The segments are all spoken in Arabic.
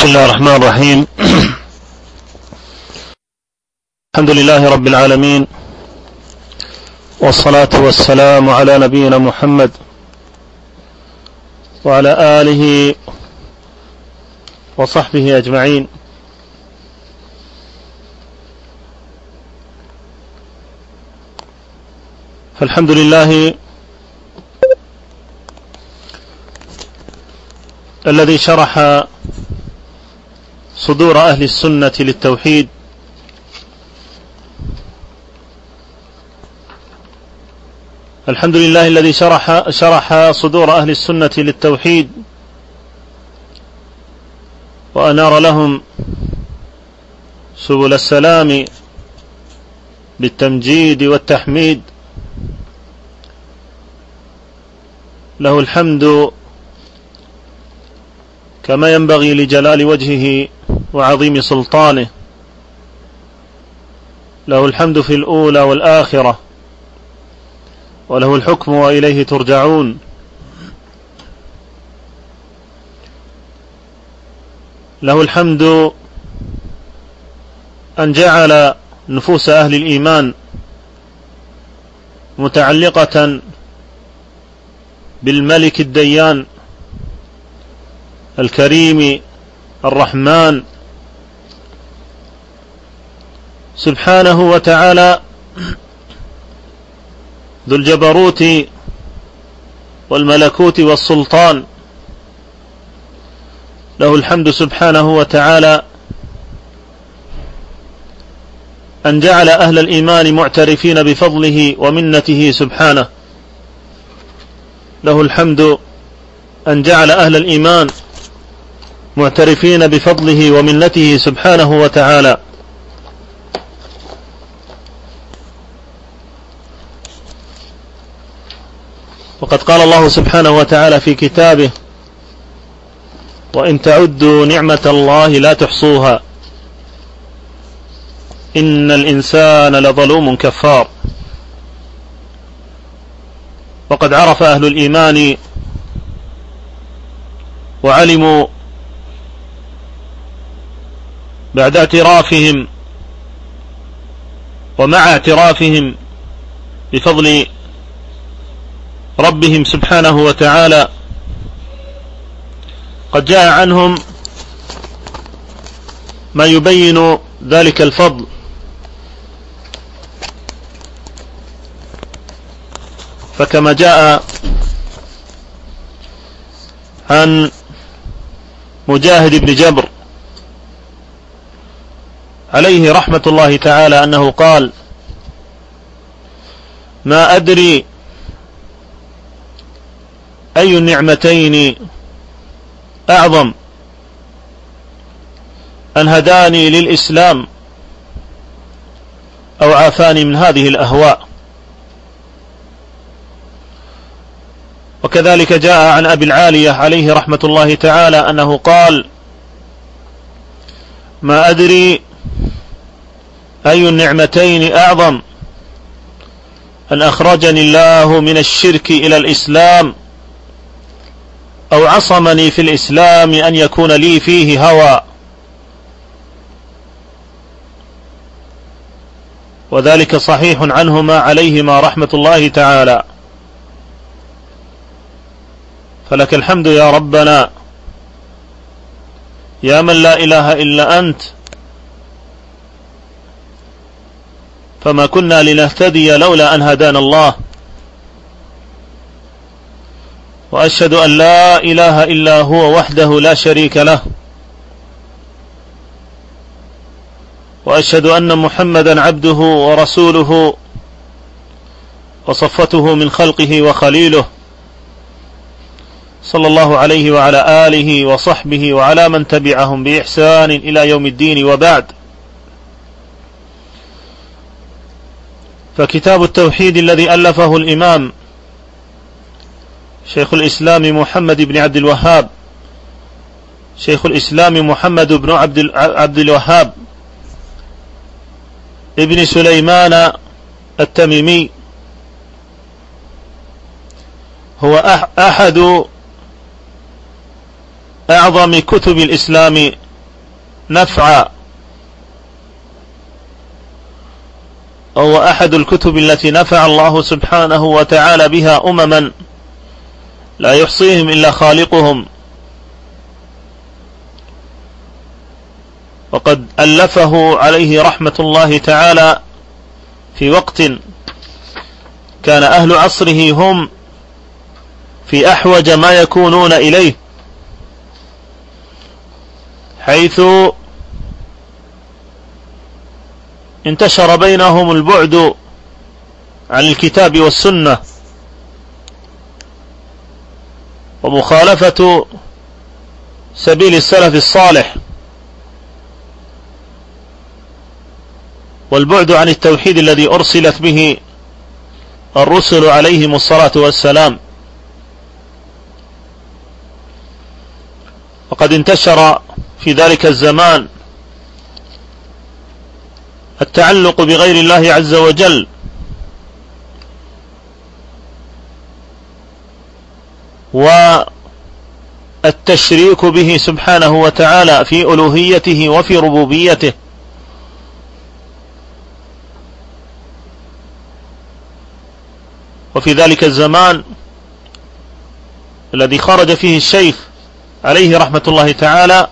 بسم الله الرحمن الرحيم. الحمد لله رب العالمين، والصلاة والسلام على نبينا محمد وعلى آله وصحبه أجمعين. فالحمد لله الذي شرح صدور أهل السنة للتوحيد، الحمد لله الذي شرح صدور أهل السنة للتوحيد وأنار لهم سبل السلام بالتمجيد والتحميد. له الحمد كما ينبغي لجلال وجهه وعظيم سلطانه، له الحمد في الأولى والآخرة، وله الحكم وإليه ترجعون. له الحمد أن جعل نفوس أهل الإيمان متعلقة بالملك الديان الكريم الرحمن سبحانه وتعالى، ذو الجبروت والملكوت والسلطان. له الحمد سبحانه وتعالى أن جعل أهل الإيمان معترفين بفضله ومنته سبحانه. له الحمد أن جعل أهل الإيمان معترفين بفضله ومنته سبحانه وتعالى. وقد قال الله سبحانه وتعالى في كتابه: وإن تعدوا نعمة الله لا تحصوها إن الإنسان لظلوم كفار. وقد عرف أهل الإيمان وعلموا بعد اعترافهم ومع اعترافهم بفضل ربهم سبحانه وتعالى، قد جاء عنهم ما يبين ذلك الفضل. فكما جاء عن مجاهد بن جبر عليه رحمة الله تعالى أنه قال: ما أدري أي النعمتين أعظم، أن هداني للإسلام أو عافاني من هذه الأهواء. وكذلك جاء عن أبي العالية عليه رحمة الله تعالى أنه قال: ما أدري أي النعمتين أعظم، أن أخرجني الله من الشرك إلى الإسلام أو عصمني في الإسلام أن يكون لي فيه هوى. وذلك صحيح عنهما عليهما رحمة الله تعالى. فلك الحمد يا ربنا يا من لا إله إلا أنت، فما كنا لنهتدي لولا أن هدانا الله. وأشهد أن لا إله إلا هو وحده لا شريك له، وأشهد أن محمدا عبده ورسوله وصفته من خلقه وخليله، صلى الله عليه وعلى آله وصحبه وعلى من تبعهم بإحسان إلى يوم الدين. وبعد، فكتاب التوحيد الذي ألفه الإمام شيخ الإسلام محمد بن عبد الوهاب، شيخ الإسلام محمد بن عبد الوهاب ابن سليمان التميمي، هو أحد أعظم كتب الإسلام نفعا، وهو أحد الكتب التي نفع الله سبحانه وتعالى بها أمما لا يحصيهم إلا خالقهم. وقد ألفه عليه رحمة الله تعالى في وقت كان أهل عصره هم في أحوج ما يكونون إليه، حيث انتشر بينهم البعد عن الكتاب والسنة ومخالفة سبيل السلف الصالح، والبعد عن التوحيد الذي أرسلت به الرسل عليهم الصلاة والسلام. وقد انتشر في ذلك الزمان التعلق بغير الله عز وجل، والتشريك به سبحانه وتعالى في ألوهيته وفي ربوبيته. وفي ذلك الزمان الذي خرج فيه الشيخ عليه رحمة الله تعالى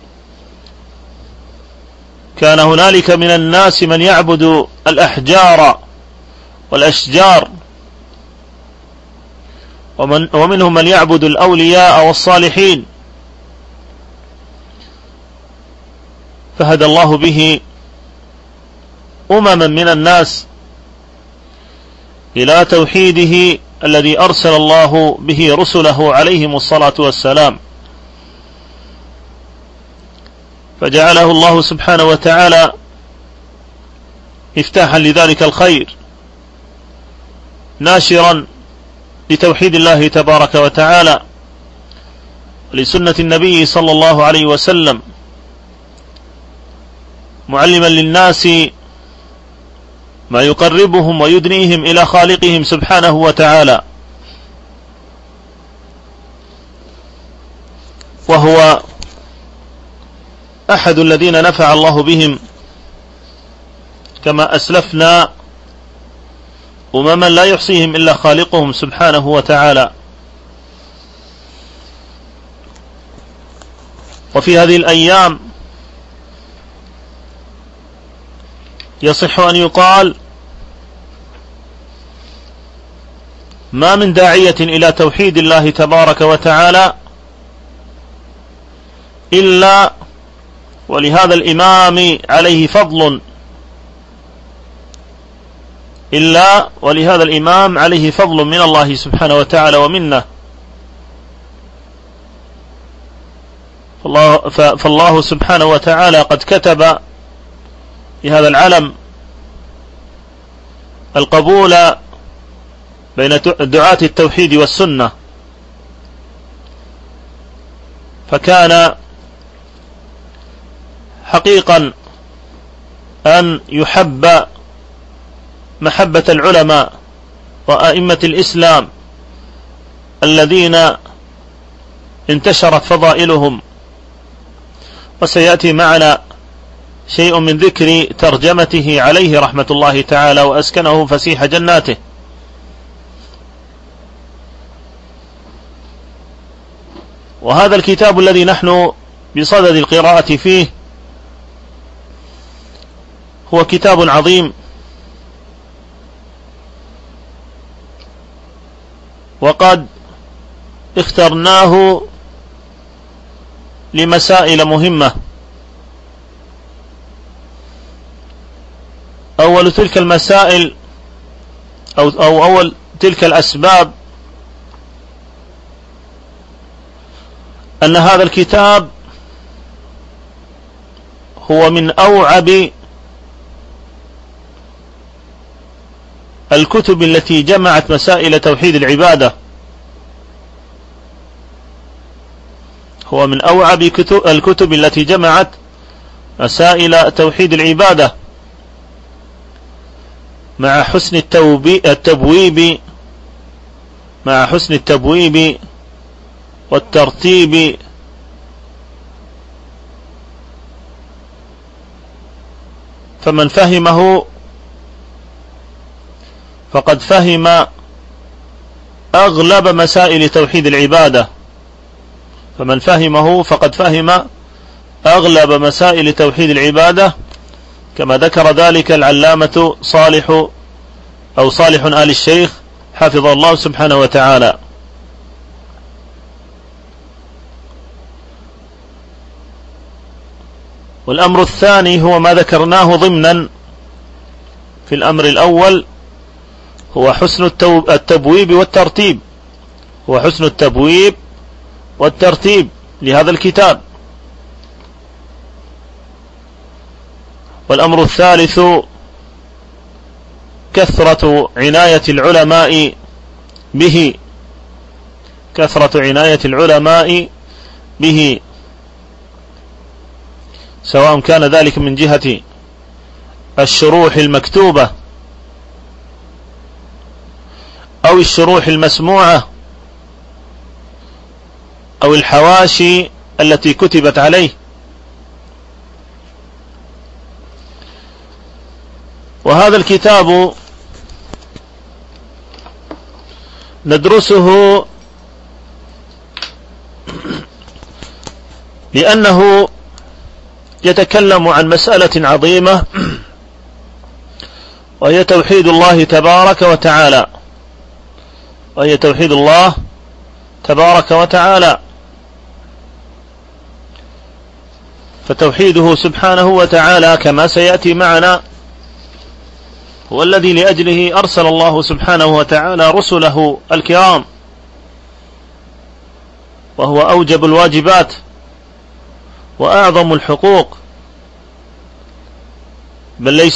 كان هنالك من الناس من يعبد الأحجار والأشجار، ومنهم من يعبد الأولياء والصالحين، فهدى الله به أمما من الناس إلى توحيده الذي أرسل الله به رسله عليهم الصلاة والسلام، فجعله الله سبحانه وتعالى مفتاحا لذلك الخير، ناشرا لتوحيد الله تبارك وتعالى لسنة النبي صلى الله عليه وسلم، معلما للناس ما يقربهم ويدنيهم إلى خالقهم سبحانه وتعالى. وهو أحد الذين نفع الله بهم كما أسلفنا أمما لا يحصيهم إلا خالقهم سبحانه وتعالى. وفي هذه الأيام يصح أن يقال ما من داعية إلى توحيد الله تبارك وتعالى إلا ولهذا الإمام عليه فضل، من الله سبحانه وتعالى ومنه. فالله سبحانه وتعالى قد كتب لهذا العلم القبول بين دعاة التوحيد والسنة، فكان حقيقا أن يحب محبة العلماء وأئمة الإسلام الذين انتشرت فضائلهم. وسيأتي معنا شيء من ذكر ترجمته عليه رحمة الله تعالى وأسكنه فسيح جناته. وهذا الكتاب الذي نحن بصدد القراءة فيه هو كتاب عظيم، وقد اخترناه لمسائل مهمة. أول تلك المسائل أو أول تلك الأسباب أن هذا الكتاب هو من أوعب الكتب التي جمعت مسائل توحيد العبادة، هو من أوعب الكتب التي جمعت مسائل توحيد العبادة مع حسن التبويب والترتيب فمن فهمه فقد فهم أغلب مسائل توحيد العبادة، فمن فهمه فقد فهم أغلب مسائل توحيد العبادة، كما ذكر ذلك العلامة صالح آل الشيخ حفظه الله سبحانه وتعالى. والأمر الثاني هو ما ذكرناه ضمنا في الأمر الأول، هو حسن التبويب والترتيب، هو حسن التبويب والترتيب لهذا الكتاب. والأمر الثالث كثرة عناية العلماء به، كثرة عناية العلماء به، سواء كان ذلك من جهة الشروح المكتوبة أو الشروح المسموعة أو الحواشي التي كتبت عليه. وهذا الكتاب ندرسه لأنه يتكلم عن مسألة عظيمة، وهي توحيد الله تبارك وتعالى، وهي توحيد الله تبارك وتعالى. فتوحيده سبحانه وتعالى كما سيأتي معنا هو الذي لأجله أرسل الله سبحانه وتعالى رسله الكرام، وهو أوجب الواجبات وأعظم الحقوق، بل ليس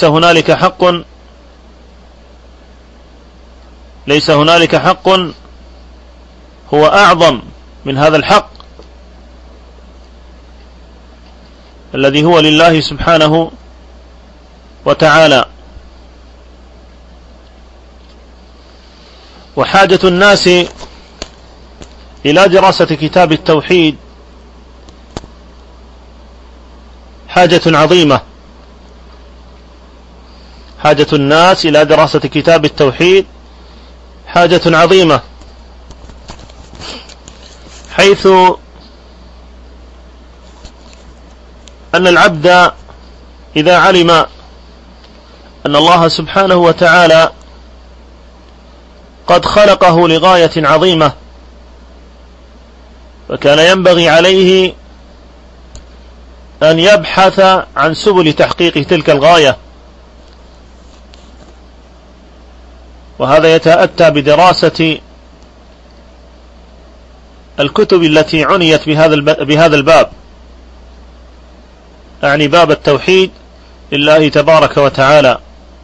هنالك حق هو أعظم من هذا الحق الذي هو لله سبحانه وتعالى. وحاجة الناس إلى دراسة كتاب التوحيد حاجة عظيمة، حاجة الناس إلى دراسة كتاب التوحيد حاجة عظيمة، حيث أن العبد إذا علم أن الله سبحانه وتعالى قد خلقه لغاية عظيمة، فكان ينبغي عليه أن يبحث عن سبل تحقيق تلك الغاية، وهذا يتأتى بدراسة الكتب التي عنيت بهذا الباب، يعني باب التوحيد لله تبارك وتعالى.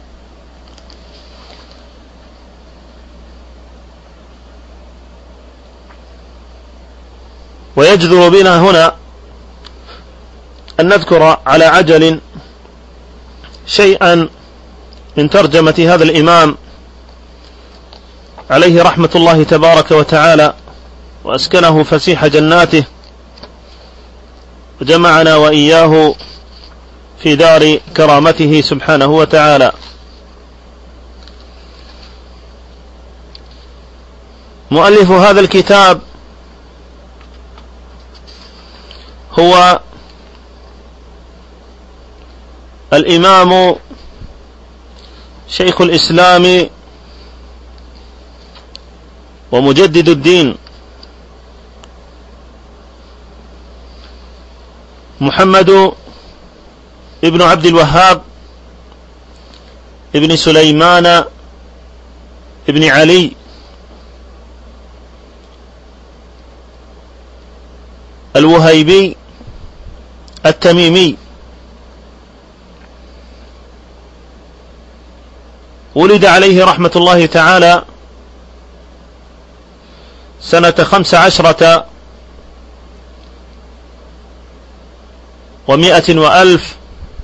ويجدر بنا هنا أن نذكر على عجل شيئا من ترجمة هذا الإمام عليه رحمة الله تبارك وتعالى، وأسكنه فسيح جناته، وجمعنا وإياه في دار كرامته سبحانه وتعالى. مؤلف هذا الكتاب هو الإمام شيخ الإسلام ومجدد الدين محمد ابن عبد الوهاب ابن سليمان ابن علي الوهيبي التميمي، ولد عليه رحمة الله تعالى سنة 15 و100 وألف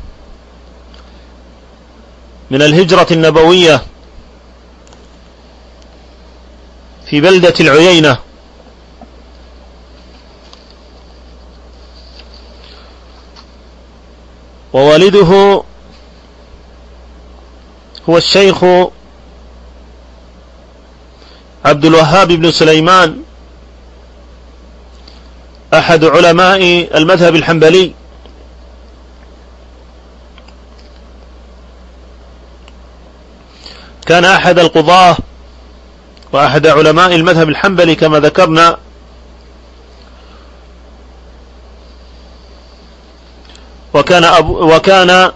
من الهجرة النبوية في بلدة العيينة، ووالده هو الشيخ عبد الوهاب بن سليمان، أحد علماء المذهب الحنبلي، كان أحد القضاة وأحد علماء المذهب الحنبلي كما ذكرنا، وكان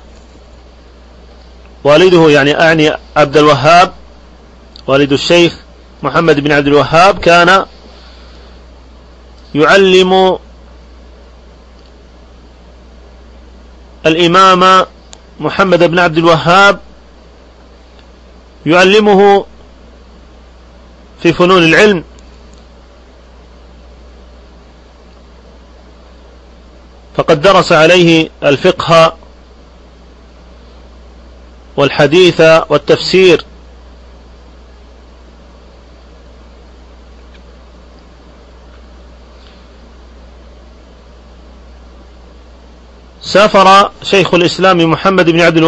والده يعني أعني عبد الوهاب والد الشيخ محمد بن عبد الوهاب كان يعلم الإمام محمد بن عبد الوهاب، يعلمه في فنون العلم، فقد درس عليه الفقه والحديث والتفسير. سافر شيخ الإسلام محمد بن عبد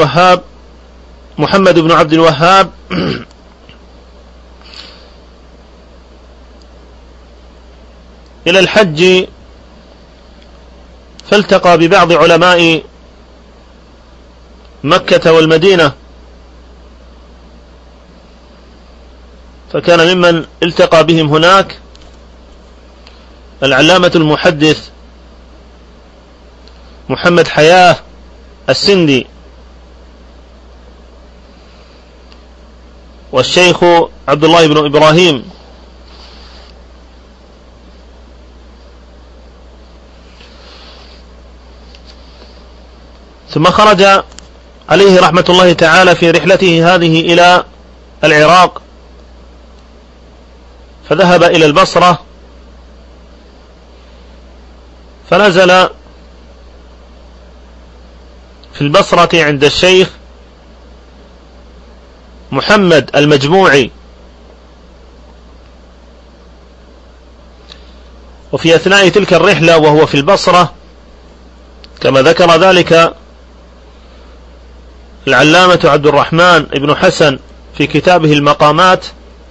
الوهاب إلى الحج، فالتقى ببعض علماء مكة والمدينة، فكان ممن التقى بهم هناك العلامة المحدث محمد حياه السندي، والشيخ عبد الله بن إبراهيم، ثم خرج عليه رحمة الله تعالى في رحلته هذه إلى العراق، فذهب إلى البصرة، فنزل في البصرة عند الشيخ محمد المجموعي. وفي أثناء تلك الرحلة وهو في البصرة كما ذكر ذلك العلامة عبد الرحمن بن حسن في كتابه المقامات،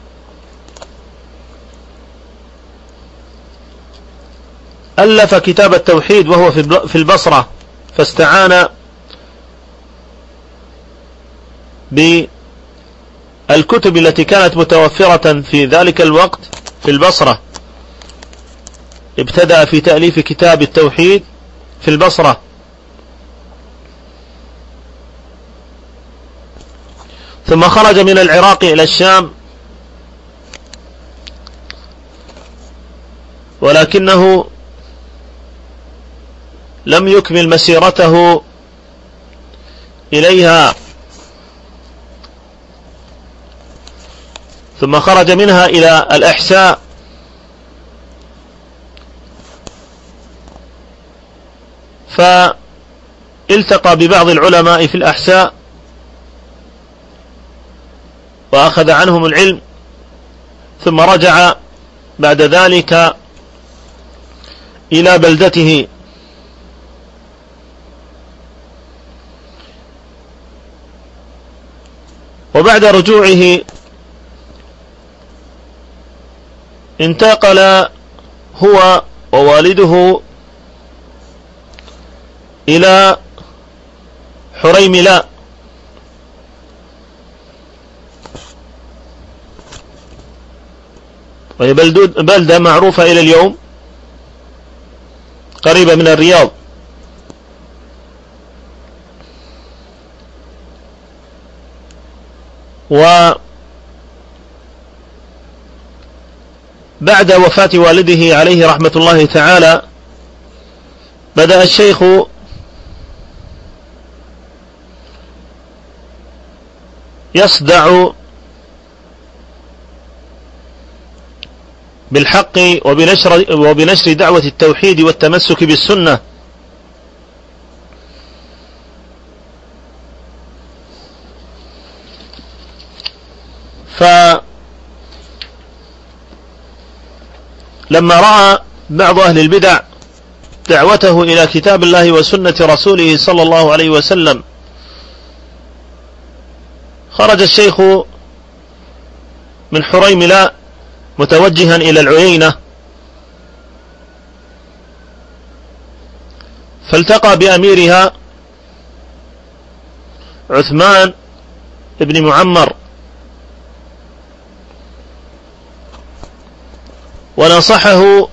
ألف كتاب التوحيد وهو في البصرة، فاستعان بالكتب التي كانت متوفرة في ذلك الوقت في البصرة. ابتدأ في تأليف كتاب التوحيد في البصرة، ثم خرج من العراق إلى الشام، ولكنه لم يكمل مسيرته إليها، ثم خرج منها إلى الأحساء، فالتقى ببعض العلماء في الأحساء وأخذ عنهم العلم، ثم رجع بعد ذلك إلى بلدته. وبعد رجوعه انتقل هو ووالده إلى حريملاء، وهي بلدة معروفة إلى اليوم قريبة من الرياض. وبعد وفاة والده عليه رحمة الله تعالى بدأ الشيخ يصدع بالحق وبنشر دعوة التوحيد والتمسك بالسنة، فلما رأى بعض أهل البدع دعوته إلى كتاب الله وسنة رسوله صلى الله عليه وسلم خرج الشيخ من حريملة متوجها إلى العيينة، فالتقى بأميرها عثمان بن معمر، ونصحه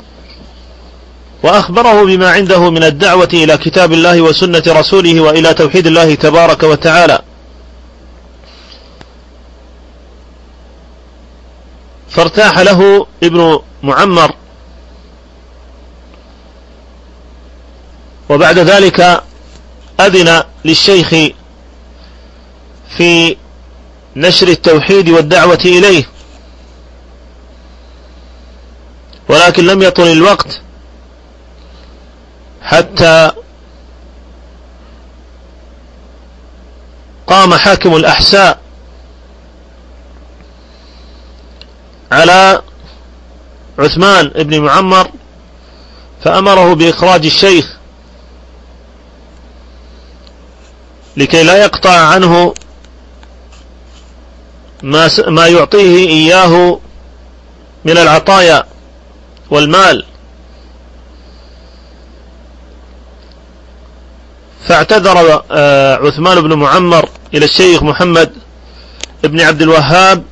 وأخبره بما عنده من الدعوة إلى كتاب الله وسنة رسوله وإلى توحيد الله تبارك وتعالى. فارتاح له ابن معمر، وبعد ذلك أذن للشيخ في نشر التوحيد والدعوة إليه، ولكن لم يطل الوقت حتى قام حاكم الأحساء على عثمان بن معمر فأمره بإخراج الشيخ لكي لا يقطع عنه ما يعطيه إياه من العطايا والمال. فاعتذر عثمان بن معمر إلى الشيخ محمد بن عبد الوهاب،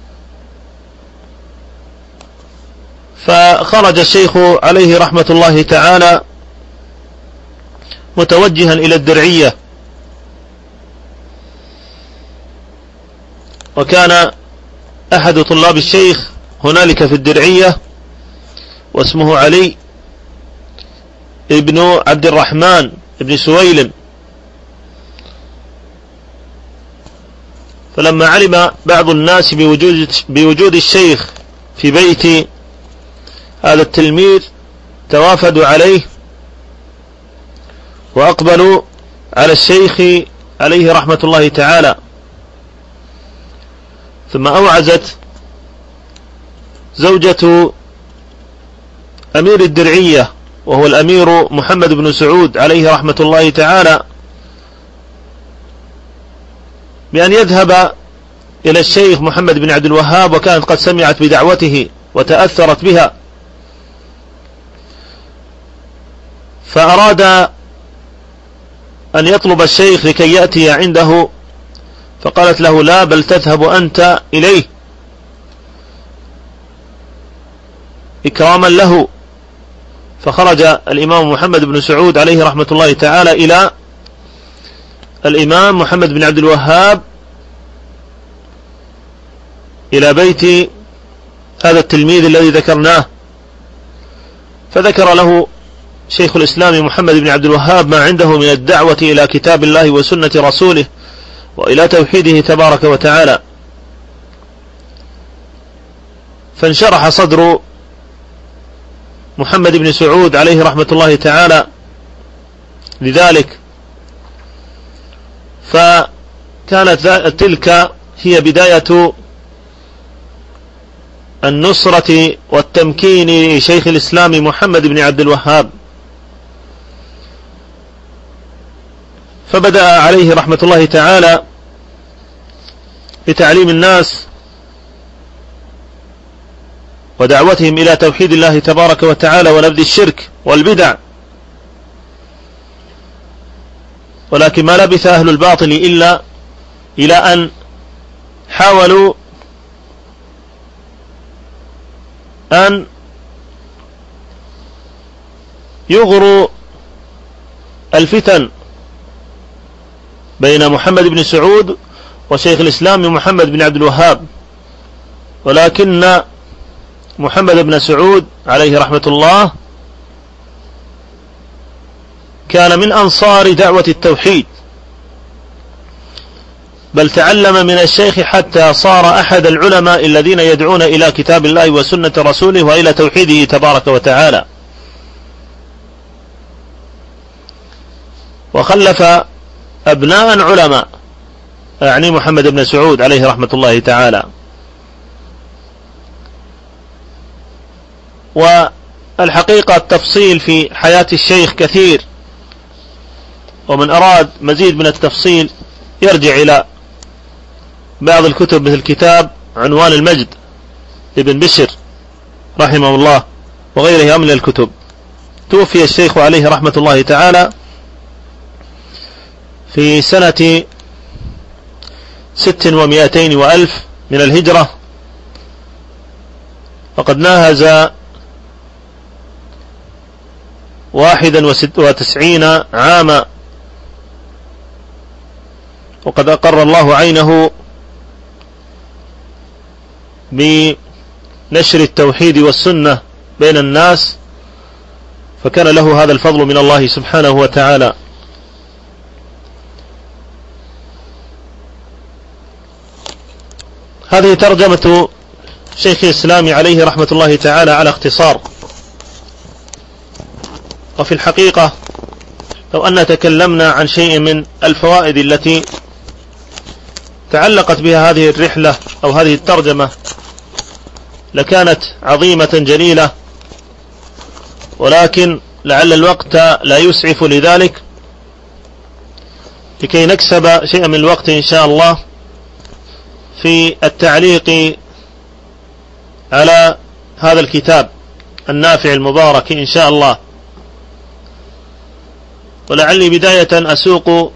فخرج الشيخ عليه رحمة الله تعالى متوجها إلى الدرعية، وكان أحد طلاب الشيخ هنالك في الدرعية واسمه علي ابن عبد الرحمن ابن سويلم. فلما علم بعض الناس بوجود الشيخ في بيت هذا التلميذ توافدوا عليه وأقبلوا على الشيخ عليه رحمة الله تعالى. ثم أوعزت زوجة أمير الدرعية وهو الأمير محمد بن سعود عليه رحمة الله تعالى بأن يذهب إلى الشيخ محمد بن عبد الوهاب، وكانت قد سمعت بدعوته وتأثرت بها، فأراد أن يطلب الشيخ لكي يأتي عنده، فقالت له لا، بل تذهب أنت إليه إكراما له. فخرج الإمام محمد بن سعود عليه رحمة الله تعالى إلى الإمام محمد بن عبد الوهاب إلى بيت هذا التلميذ الذي ذكرناه، فذكر له شيخ الإسلام محمد بن عبد الوهاب ما عنده من الدعوة إلى كتاب الله وسنة رسوله وإلى توحيده تبارك وتعالى. فانشرح صدر محمد بن سعود عليه رحمة الله تعالى لذلك، فكانت تلك هي بداية النصرة والتمكين لشيخ الإسلام محمد بن عبد الوهاب. فبدأ عليه رحمة الله تعالى بتعليم الناس ودعوتهم إلى توحيد الله تبارك وتعالى ونبذ الشرك والبدع، ولكن ما لبث أهل الباطل إلا إلى أن حاولوا أن يغروا الفتن بين محمد بن سعود وشيخ الإسلام محمد بن عبد الوهاب، ولكن محمد بن سعود عليه رحمة الله كان من أنصار دعوة التوحيد، بل تعلم من الشيخ حتى صار أحد العلماء الذين يدعون إلى كتاب الله وسنة رسوله وإلى توحيده تبارك وتعالى. وخلف أبناء علماء، يعني محمد بن سعود عليه رحمة الله تعالى. والحقيقة التفصيل في حياة الشيخ كثير، ومن أراد مزيد من التفصيل يرجع إلى بعض الكتب مثل كتاب عنوان المجد ابن بشر رحمه الله وغيرها من الكتب. توفي الشيخ عليه رحمة الله تعالى في سنة 600 وألف من الهجرة، وقد ناهز 91 عاما، وقد أقر الله عينه بنشر التوحيد والسنة بين الناس، فكان له هذا الفضل من الله سبحانه وتعالى. هذه ترجمة شيخ الإسلام عليه رحمة الله تعالى على اختصار. وفي الحقيقة لو أن تكلمنا عن شيء من الفوائد التي تعلقت بها هذه الرحلة أو هذه الترجمة لكانت عظيمة جليلة، ولكن لعل الوقت لا يسعف لذلك، لكي نكسب شيئا من الوقت إن شاء الله في التعليق على هذا الكتاب النافع المبارك إن شاء الله. ولعلي بداية أسوق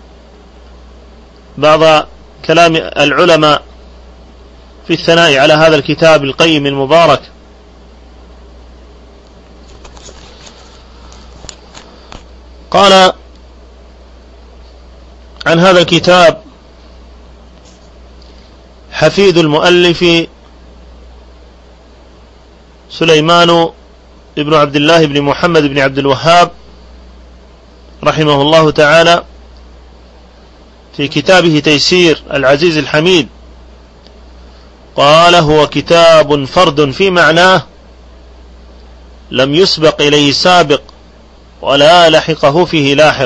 بعض كلام العلماء في الثناء على هذا الكتاب القيم المبارك. قال عن هذا الكتاب حفيد المؤلف سليمان بن عبد الله بن محمد بن عبد الوهاب رحمه الله تعالى في كتابه تيسير العزيز الحميد، قال: هو كتاب فرد في معناه لم يسبق إليه سابق ولا لحقه فيه لاحق.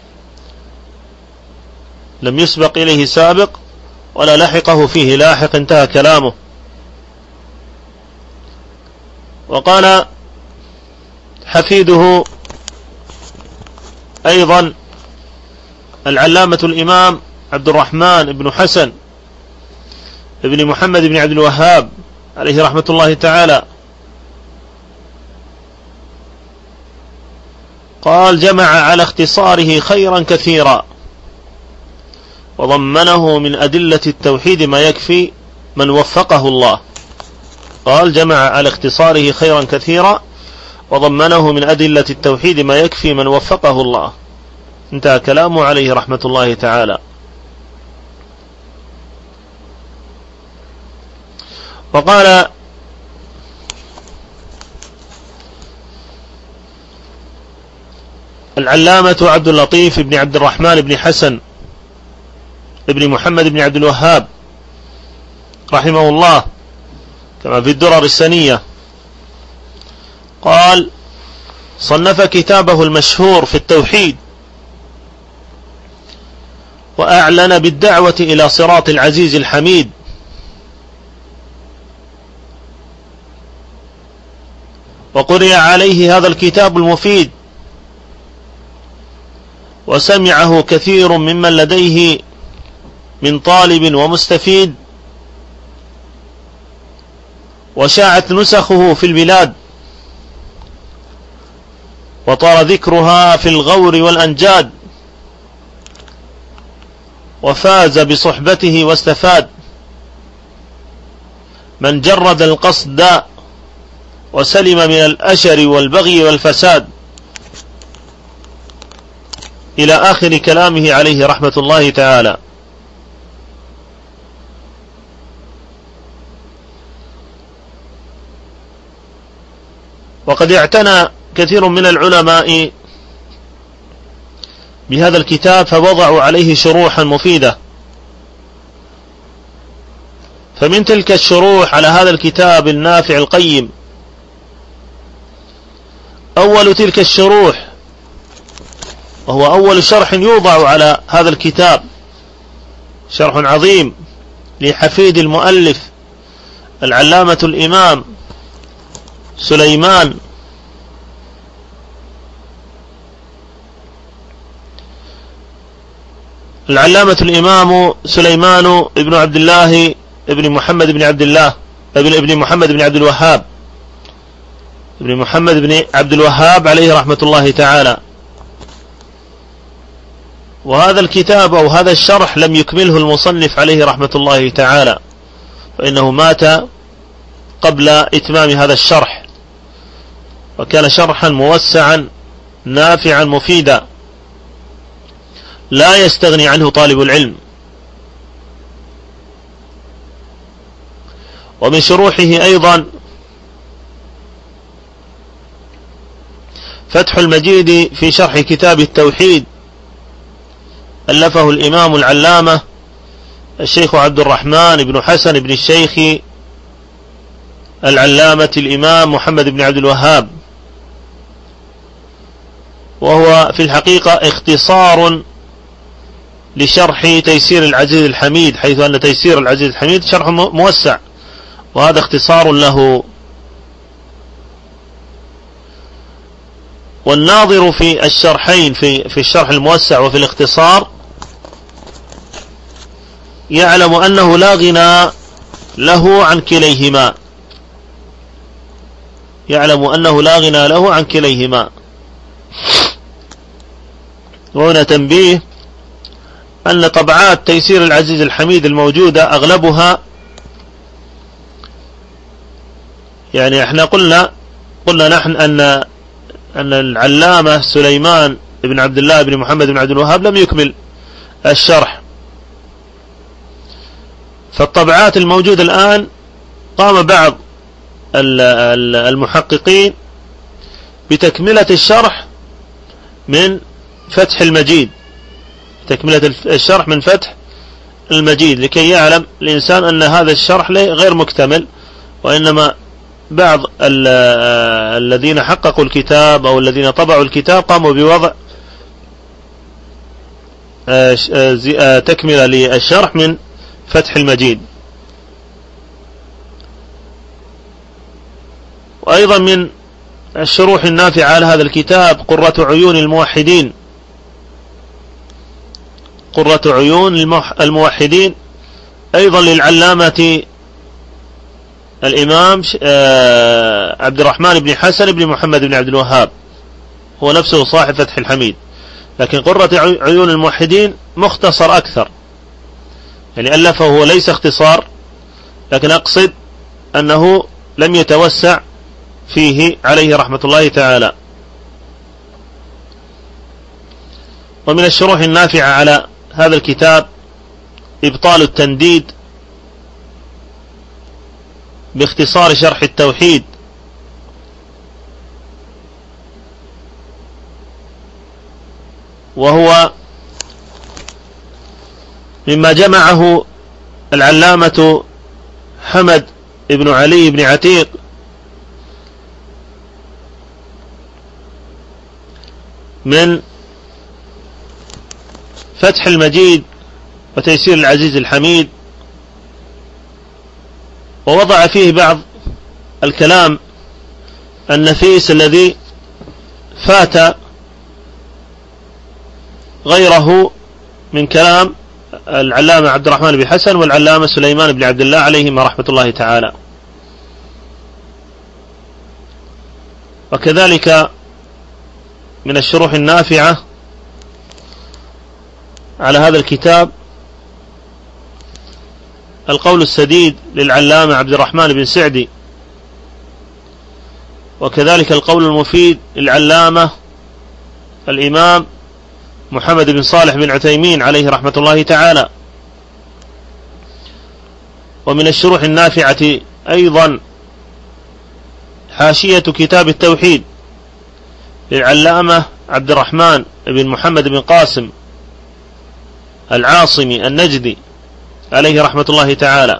لم يسبق إليه سابق ولا لحقه فيه لاحق، انتهى كلامه. وقال حفيده أيضا العلامة الإمام عبد الرحمن بن حسن بن محمد بن عبد الوهاب عليه رحمة الله تعالى، قال: جمع على اختصاره خيرا كثيرا وضمنه من أدلة التوحيد ما يكفي من وفقه الله. قال: جمع على اختصاره خيرا كثيرا وضمنه من أدلة التوحيد ما يكفي من وفقه الله، انتهى كلامه عليه رحمة الله تعالى. وقال العلامة عبد اللطيف بن عبد الرحمن بن حسن بن محمد بن عبد الوهاب رحمه الله كما في الدرر السنية، قال: صنف كتابه المشهور في التوحيد وأعلن بالدعوة إلى صراط العزيز الحميد، وقرئ عليه هذا الكتاب المفيد وسمعه كثير ممن لديه من طالب ومستفيد، وشاعت نسخه في البلاد وطار ذكرها في الغور والأنجاد، وفاز بصحبته واستفاد من جرد القصد وسلم من الأشر والبغي والفساد، إلى آخر كلامه عليه رحمة الله تعالى. وقد اعتنى كثير من العلماء بهذا الكتاب فوضعوا عليه شروحا مفيدة، فمن تلك الشروح على هذا الكتاب النافع القيم أول تلك الشروح، وهو أول شرح يوضع على هذا الكتاب، شرح عظيم لحفيد المؤلف العلامة الإمام سليمان العلامة الإمام سليمان بن عبد الله ابن محمد بن عبد الله ابن محمد بن عبد الوهاب ابن محمد بن عبد الوهاب عليه رحمة الله تعالى. وهذا الكتاب أو هذا الشرح لم يكمله المصنف عليه رحمة الله تعالى، فإنه مات قبل إتمام هذا الشرح، وكان شرحا موسعا نافعا مفيدا لا يستغني عنه طالب العلم. ومن شروحه أيضا فتح المجيد في شرح كتاب التوحيد، ألفه الإمام العلامة الشيخ عبد الرحمن بن حسن بن الشيخ العلامة الإمام محمد بن عبد الوهاب، وهو في الحقيقة اختصار لشرح تيسير العزيز الحميد، حيث أن تيسير العزيز الحميد شرح موسع، وهذا اختصار له. والناظر في الشرحين في الشرح الموسع وفي الاختصار يعلم أنه لا غنى له عن كليهما، يعلم أنه لا غنى له عن كليهما. وهنا تنبيه أن طبعات تيسير العزيز الحميد الموجودة أغلبها، يعني احنا قلنا نحن أن العلامة سليمان بن عبد الله بن محمد بن عبد الوهاب لم يكمل الشرح، فالطبعات الموجودة الآن قام بعض المحققين بتكملة الشرح من فتح المجيد، تكملة الشرح من فتح المجيد، لكي يعلم الإنسان أن هذا الشرح غير مكتمل، وإنما بعض الذين حققوا الكتاب أو الذين طبعوا الكتاب قاموا بوضع تكملة للشرح من فتح المجيد. وأيضا من الشروح النافعة على هذا الكتاب قرة عيون الموحدين، قرة عيون الموحدين أيضا للعلامة الإمام عبد الرحمن بن حسن بن محمد بن عبد الوهاب، هو نفسه صاحب فتح الحميد، لكن قرة عيون الموحدين مختصر أكثر، يعني ألفه هو ليس اختصار، لكن أقصد أنه لم يتوسع فيه عليه رحمة الله تعالى. ومن الشروح النافعة على هذا الكتاب إبطال التنديد باختصار شرح التوحيد، وهو مما جمعه العلامة حمد بن علي بن عتيق من فتح المجيد وتيسير العزيز الحميد، ووضع فيه بعض الكلام النفيس الذي فات غيره من كلام العلامة عبد الرحمن بن حسن والعلامة سليمان بن عبد الله عليهما رحمة الله تعالى. وكذلك من الشروح النافعة على هذا الكتاب القول السديد للعلامة عبد الرحمن بن سعدي، وكذلك القول المفيد للعلامة الإمام محمد بن صالح بن عثيمين عليه رحمة الله تعالى. ومن الشروح النافعة أيضا حاشية كتاب التوحيد للعلامة عبد الرحمن بن محمد بن قاسم العاصمي النجدي عليه رحمة الله تعالى.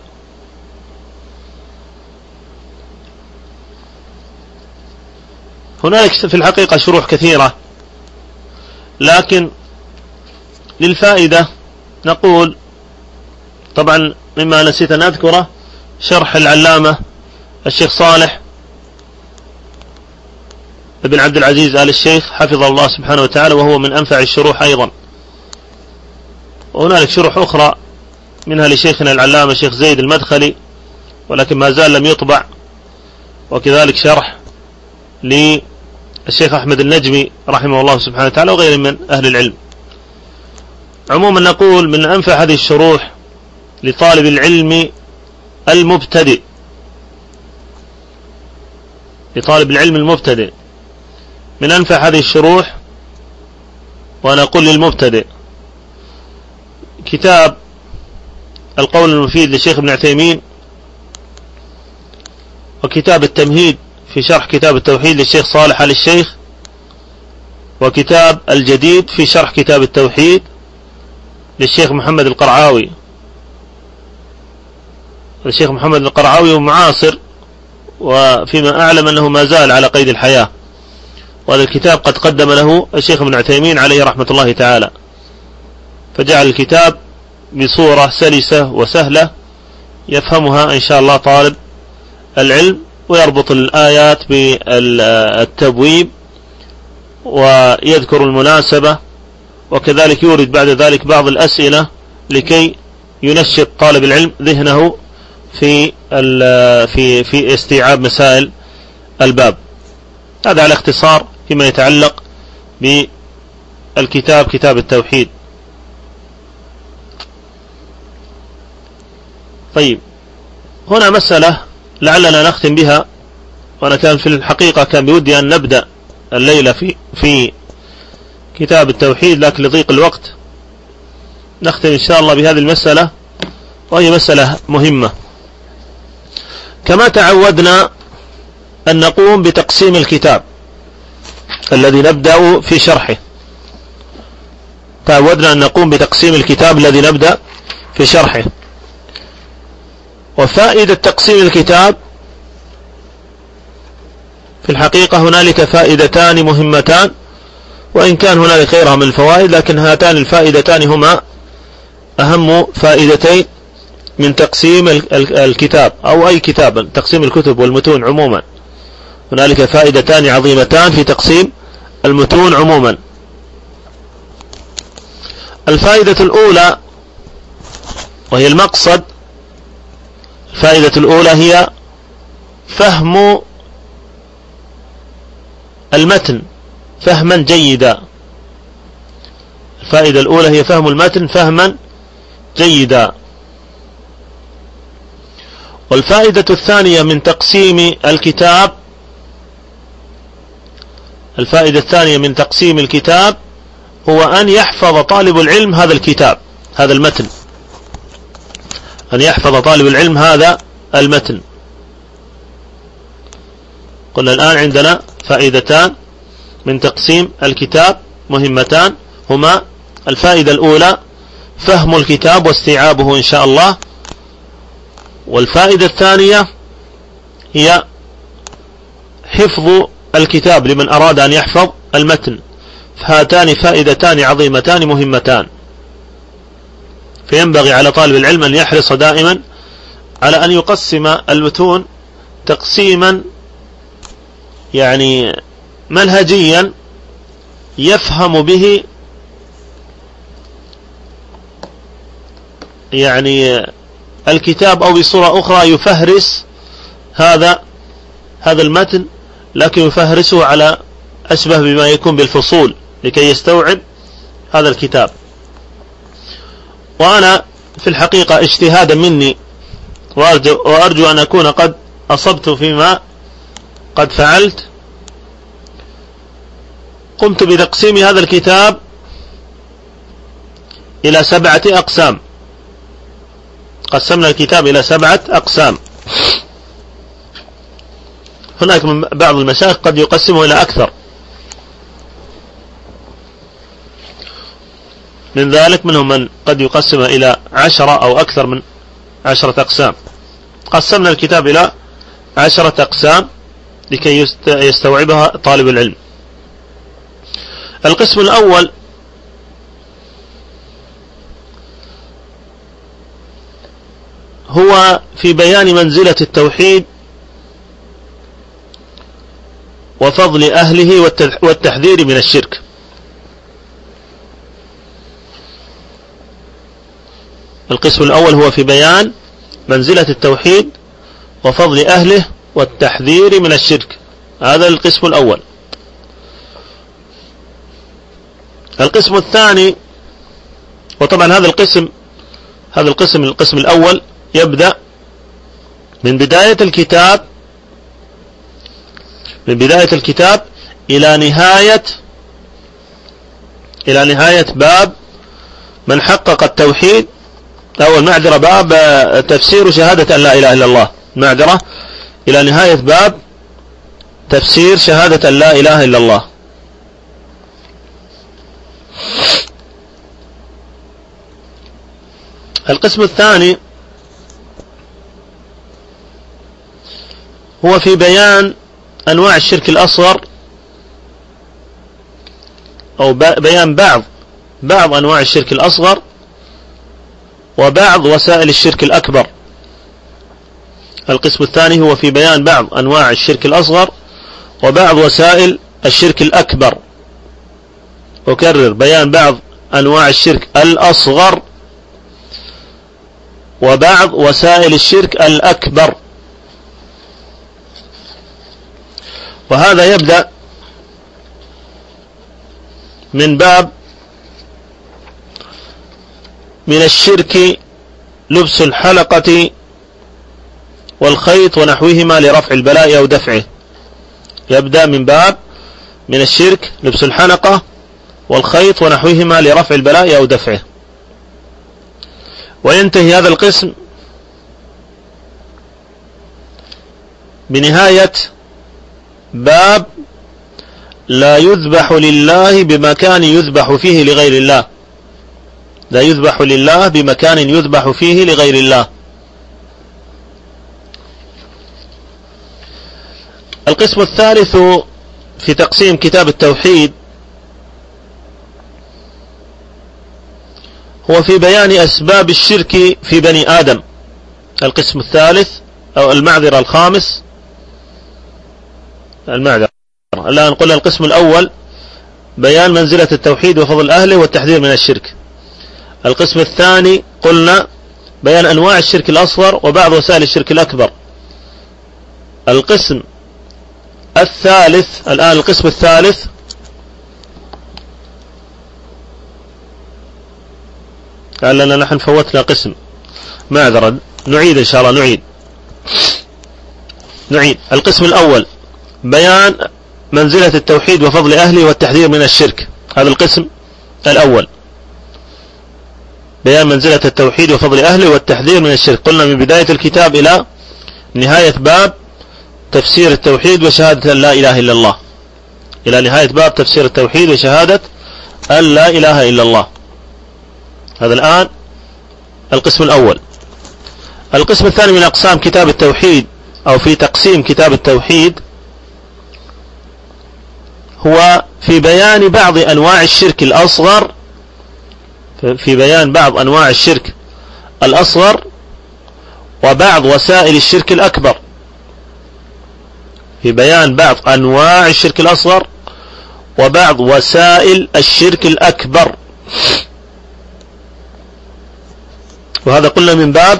هناك في الحقيقة شروح كثيرة، لكن للفائدة نقول طبعا مما نسيت أن أذكره شرح العلامة الشيخ صالح بن عبد العزيز آل الشيخ حفظه الله سبحانه وتعالى، وهو من أنفع الشروح أيضا. وهنالك شروح أخرى منها لشيخنا العلامة الشيخ زيد المدخلي ولكن ما زال لم يطبع، وكذلك شرح للشيخ أحمد النجمي رحمه الله سبحانه وتعالى وغيره من أهل العلم. عموما نقول من أنفع هذه الشروح لطالب العلم المبتدئ، لطالب العلم المبتدئ من أنفع هذه الشروح، وأنا أقول للمبتدئ كتاب القول المفيد للشيخ ابن عثيمين، وكتاب التمهيد في شرح كتاب التوحيد للشيخ صالح آل الشيخ، وكتاب الجديد في شرح كتاب التوحيد للشيخ محمد القرعاوي. الشيخ محمد القرعاوي معاصر، وفيما أعلم أنه ما زال على قيد الحياة، وهذا الكتاب قد قدم له الشيخ ابن عثيمين عليه رحمة الله تعالى، فجعل الكتاب بصورة سلسة وسهلة يفهمها إن شاء الله طالب العلم، ويربط الآيات بالتبويب ويذكر المناسبة، وكذلك يورد بعد ذلك بعض الأسئلة لكي ينشط طالب العلم ذهنه في استيعاب مسائل الباب. هذا على اختصار فيما يتعلق بالكتاب كتاب التوحيد. طيب، هنا مسألة لعلنا نختم بها، وأنا كان في الحقيقة كان بودي أن نبدأ الليلة في كتاب التوحيد، لكن لضيق الوقت نختم إن شاء الله بهذه المسألة، وهي مسألة مهمة. كما تعودنا أن نقوم بتقسيم الكتاب الذي نبدأ في شرحه، تعودنا أن نقوم بتقسيم الكتاب الذي نبدأ في شرحه. وفائدة تقسيم الكتاب في الحقيقة هنالك فائدتان مهمتان، وإن كان هنالك غيرها من الفوائد، لكن هاتان الفائدتان هما أهم فائدتين من تقسيم الكتاب أو أي كتاب، تقسيم الكتب والمتون عموما. هنالك فائدتان عظيمتان في تقسيم المتون عموما. الفائدة الأولى وهي المقصد، الفائدة الأولى هي فهم المتن فهما جيدا. الفائدة الأولى هي فهم المتن فهما جيدا. والفائدة الثانية من تقسيم الكتاب، الفائدة الثانية من تقسيم الكتاب هو أن يحفظ طالب العلم هذا الكتاب، هذا المتن، أن يحفظ طالب العلم هذا المتن. قلنا الآن عندنا فائدتان من تقسيم الكتاب مهمتان، هما الفائدة الأولى فهم الكتاب واستيعابه إن شاء الله، والفائدة الثانية هي حفظ الكتاب لمن أراد أن يحفظ المتن. فهاتان فائدتان عظيمتان مهمتان، فينبغي على طالب العلم أن يحرص دائما على أن يقسم المتون تقسيما يعني منهجيا يفهم به يعني الكتاب، أو بصورة أخرى يفهرس هذا المتن، لكن يفهرسه على أشبه بما يكون بالفصول لكي يستوعب هذا الكتاب. وأنا في الحقيقة اجتهادا مني، وأرجو أن أكون قد أصبت فيما قد فعلت، قمت بتقسيم هذا الكتاب إلى 7 أقسام. قسمنا الكتاب إلى 7 أقسام. هناك من بعض المشايخ قد يقسمه إلى أكثر من ذلك، منهم من قد يقسم إلى 10 أو أكثر من 10 أقسام. قسمنا الكتاب إلى 10 أقسام لكي يستوعبها طالب العلم. القسم الأول هو في بيان منزلة التوحيد وفضل أهله والتحذير من الشرك. القسم الأول هو في بيان منزلة التوحيد وفضل أهله والتحذير من الشرك. هذا القسم الأول. القسم الثاني، وطبعا هذا القسم الأول يبدأ من بداية الكتاب إلى نهاية باب من حقق التوحيد، أو المعذرة باب تفسير شهادة أن لا إله إلا الله، المعذرة إلى نهاية باب تفسير شهادة أن لا إله إلا الله. القسم الثاني هو في بيان أنواع الشرك الأصغر، أو بيان بعض أنواع الشرك الأصغر وبعض وسائل الشرك الأكبر. القسم الثاني هو في بيان بعض أنواع الشرك الأصغر وبعض وسائل الشرك الأكبر. أكرر: بيان بعض أنواع الشرك الأصغر وبعض وسائل الشرك الأكبر. وهذا يبدأ من باب من الشرك لبس الحلقة والخيط ونحوهما لرفع البلاء أو دفعه. يبدأ من باب من الشرك لبس الحلقة والخيط ونحوهما لرفع البلاء أو دفعه، وينتهي هذا القسم بنهاية باب لا يذبح لله بمكان يذبح فيه لغير الله. لا يذبح لله بمكان يذبح فيه لغير الله. القسم الثالث في تقسيم كتاب التوحيد هو في بيان أسباب الشرك في بني آدم. القسم الثالث، أو المعذرة الخامس، الآن قلنا القسم الأول بيان منزلة التوحيد وفضل أهله والتحذير من الشرك. القسم الثاني قلنا بيان أنواع الشرك الأصغر وبعض وسائل الشرك الأكبر. القسم الثالث، الآن القسم الثالث لأننا نحن فوتنا قسم، معذرة، نعيد إن شاء الله، نعيد. القسم الأول بيان منزلة التوحيد وفضل أهله والتحذير من الشرك. هذا القسم الأول، بيان منزلة التوحيد وفضل أهله والتحذير من الشرك. قلنا من بداية الكتاب إلى نهاية باب تفسير التوحيد وشهادة أن لا إله إلا الله، إلى نهاية باب تفسير التوحيد وشهادة أن لا إله إلا الله. هذا الآن القسم الأول. القسم الثاني من أقسام كتاب التوحيد، أو في تقسيم كتاب التوحيد، هو في بيان بعض أنواع الشرك الأصغر، وبعض وسائل الشرك الأكبر. في بيان بعض أنواع الشرك الأصغر وبعض وسائل الشرك الأكبر. وهذا قلنا من باب،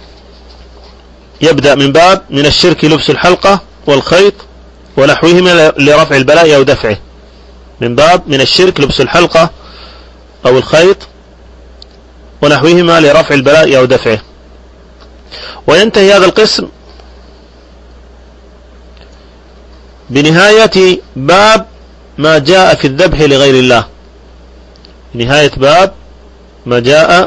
يبدأ من باب من الشرك لبس الحلقة والخيط ونحوهما لرفع البلاء أو دفعه. من باب من الشرك لبس الحلقة أو الخيط ونحوهما لرفع البلاء أو دفعه. وينتهي هذا القسم بنهاية باب ما جاء في الذبح لغير الله. نهاية باب ما جاء،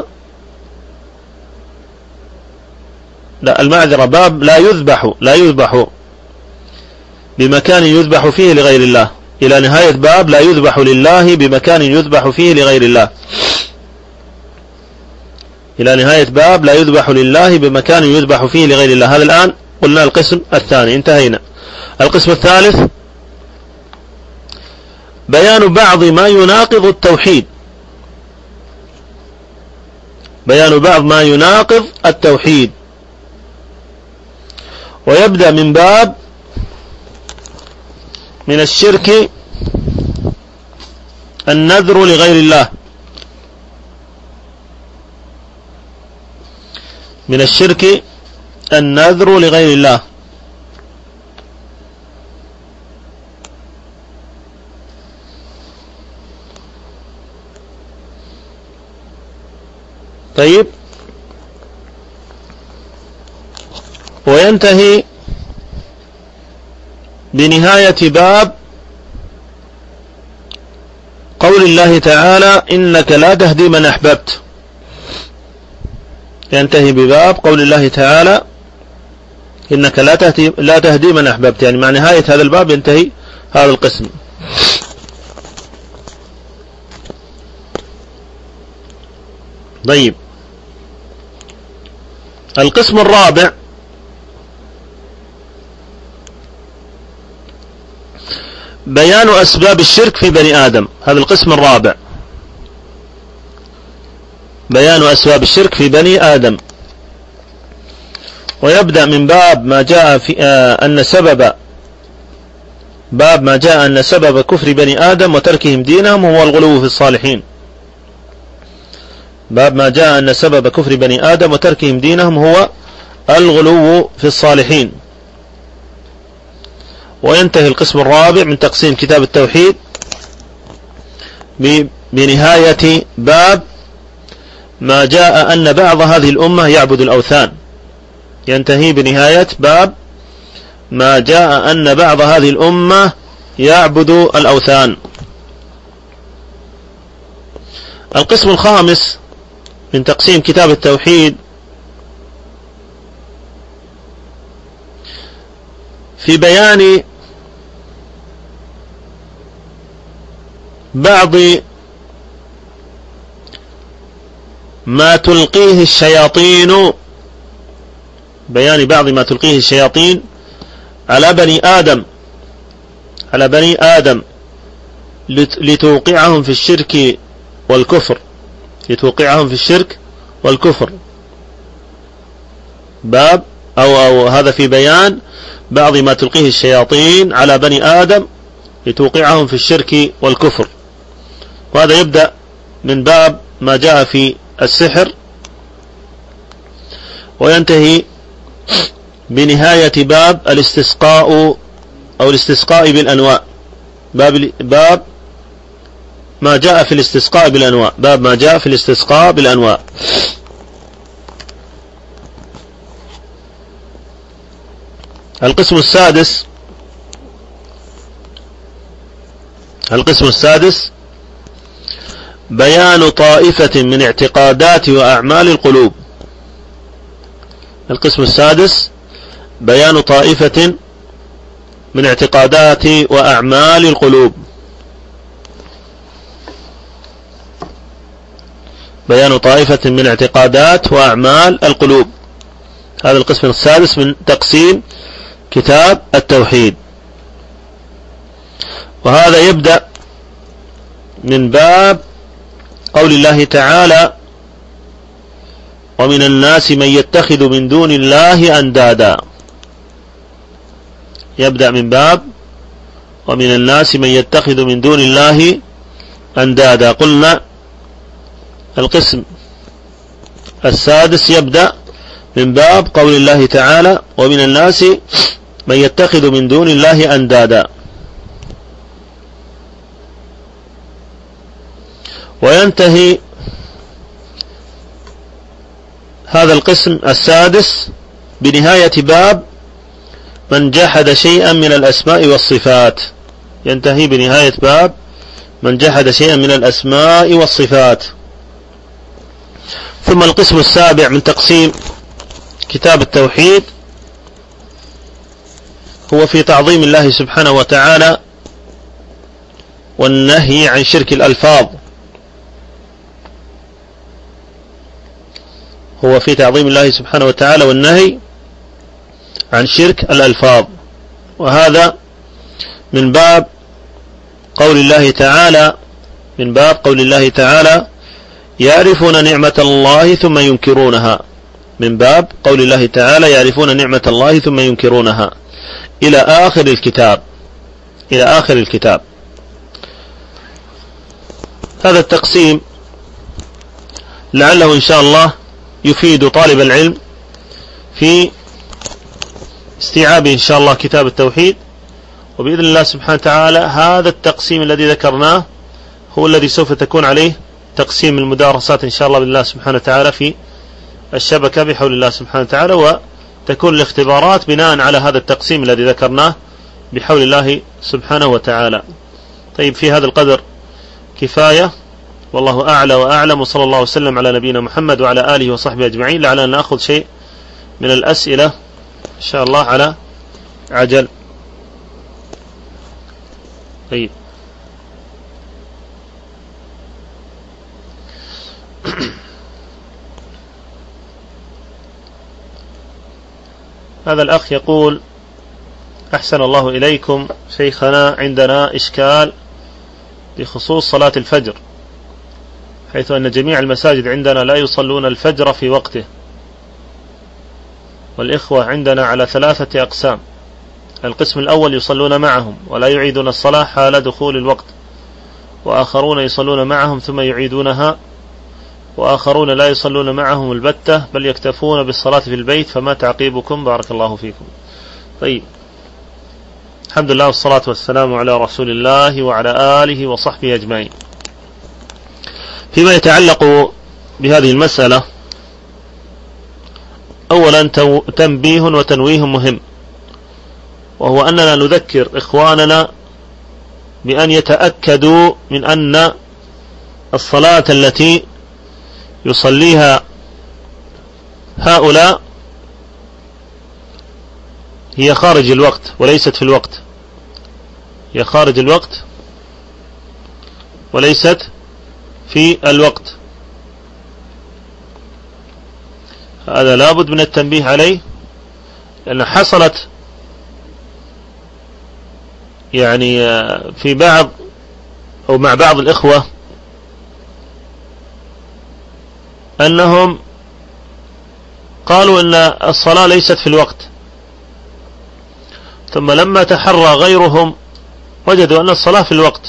لا المعذرة، باب لا يذبح بمكان يذبح فيه لغير الله، إلى نهاية باب لا يذبح لله بمكان يذبح فيه لغير الله، إلى نهاية باب لا يذبح لله بمكان يذبح فيه لغير الله. هذا الآن قلنا القسم الثاني، انتهينا. القسم الثالث بيان بعض ما يناقض التوحيد، بيان بعض ما يناقض التوحيد. ويبدأ من باب من الشرك النذر لغير الله. من الشرك النذر لغير الله. طيب، وينتهي بنهاية باب قول الله تعالى إنك لا تهدي من أحببت. ينتهي بباب قول الله تعالى إنك لا تهدي من أحببت، يعني مع نهاية هذا الباب ينتهي هذا القسم. طيب، القسم الرابع بيان أسباب الشرك في بني آدم. هذا القسم الرابع، بيان أسباب الشرك في بني آدم. ويبدأ من باب ما جاء في أن سبب كفر بني آدم وتركهم دينهم هو الغلو في الصالحين. باب ما جاء أن سبب كفر بني آدم وتركهم دينهم هو الغلو في الصالحين. وينتهي القسم الرابع من تقسيم كتاب التوحيد بنهاية باب ما جاء أن بعض هذه الأمة يعبد الأوثان. ينتهي بنهاية باب ما جاء أن بعض هذه الأمة يعبد الأوثان. القسم الخامس من تقسيم كتاب التوحيد في بيان بعض ما تلقيه الشياطين، بيان بعض ما تلقيه الشياطين على بني آدم لتوقعهم في الشرك والكفر. باب أو هذا في بيان بعض ما تلقيه الشياطين على بني آدم لتوقعهم في الشرك والكفر. وهذا يبدأ من باب ما جاء في السحر، وينتهي بنهاية باب الاستسقاء أو الاستسقاء بالأنواع. باب ما جاء في الاستسقاء بالأنواع. باب ما جاء في الاستسقاء بالأنواع. القسم السادس بيان طائفة من اعتقادات وأعمال القلوب. القسم السادس بيان طائفة من اعتقادات وأعمال القلوب. بيان طائفة من اعتقادات وأعمال القلوب. هذا القسم السادس من تقسيم كتاب التوحيد. وهذا يبدأ من باب قول الله تعالى ومن الناس من يتخذ من دون الله أندادا. يبدأ من باب ومن الناس من يتخذ من دون الله أندادا. قلنا القسم السادس يبدأ من باب قول الله تعالى ومن الناس من يتخذ من دون الله أندادا. وينتهي هذا القسم السادس بنهاية باب من جحد شيئا من الأسماء والصفات. ينتهي بنهاية باب من جحد شيئا من الأسماء والصفات. ثم القسم السابع من تقسيم كتاب التوحيد هو في تعظيم الله سبحانه وتعالى والنهي عن شرك الألفاظ. هو في تعظيم الله سبحانه وتعالى والنهي عن شرك الألفاظ. وهذا من باب قول الله تعالى يعرفون نعمة الله ثم ينكرونها. من باب قول الله تعالى يعرفون نعمة الله ثم ينكرونها إلى آخر الكتاب. هذا التقسيم لعله إن شاء الله يفيد طالب العلم في استيعاب إن شاء الله كتاب التوحيد، وبإذن الله سبحانه وتعالى هذا التقسيم الذي ذكرناه هو الذي سوف تكون عليه تقسيم المدارسات إن شاء الله بالله سبحانه وتعالى في الشبكة بحول الله سبحانه وتعالى، وتكون الاختبارات بناء على هذا التقسيم الذي ذكرناه بحول الله سبحانه وتعالى. طيب، في هذا القدر كفاية، والله أعلى وأعلم، وصلى الله وسلم على نبينا محمد وعلى آله وصحبه أجمعين. لعلنا نأخذ شيء من الأسئلة إن شاء الله على عجل. طيب، هذا الأخ يقول: أحسن الله إليكم شيخنا، عندنا إشكال بخصوص صلاة الفجر، حيث أن جميع المساجد عندنا لا يصلون الفجر في وقته، والإخوة عندنا على 3 أقسام: القسم الأول يصلون معهم ولا يعيدون الصلاة حال دخول الوقت، وآخرون يصلون معهم ثم يعيدونها، وآخرون لا يصلون معهم البتة بل يكتفون بالصلاة في البيت، فما تعقيبكم؟ بارك الله فيكم. طيب، الحمد لله والصلاة والسلام على رسول الله وعلى آله وصحبه أجمعين. فيما يتعلق بهذه المسألة، أولا تنبيه وتنويه مهم، وهو أننا نذكر إخواننا بأن يتأكدوا من أن الصلاة التي يصليها هؤلاء هي خارج الوقت وليست في الوقت، هي خارج الوقت وليست في الوقت. هذا لابد من التنبيه عليه، لأن حصلت يعني في بعض أو مع بعض الإخوة أنهم قالوا أن الصلاة ليست في الوقت، ثم لما تحرى غيرهم وجدوا أن الصلاة في الوقت.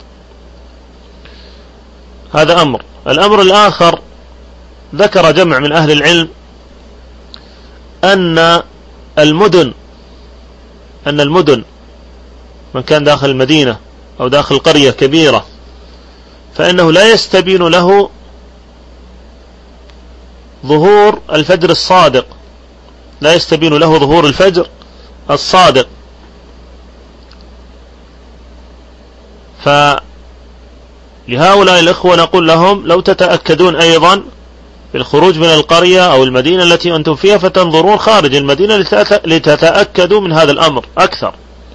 هذا أمر. الأمر الآخر، ذكر جمع من أهل العلم أن المدن من كان داخل المدينة أو داخل قرية كبيرة فإنه لا يستبين له ظهور الفجر الصادق، لا يستبين له ظهور الفجر الصادق. فلهؤلاء الإخوة نقول لهم: لو تتأكدون أيضا بالخروج من القرية أو المدينة التي أنتم فيها فتنظرون خارج المدينة لتتأكدوا من هذا الأمر أكثر.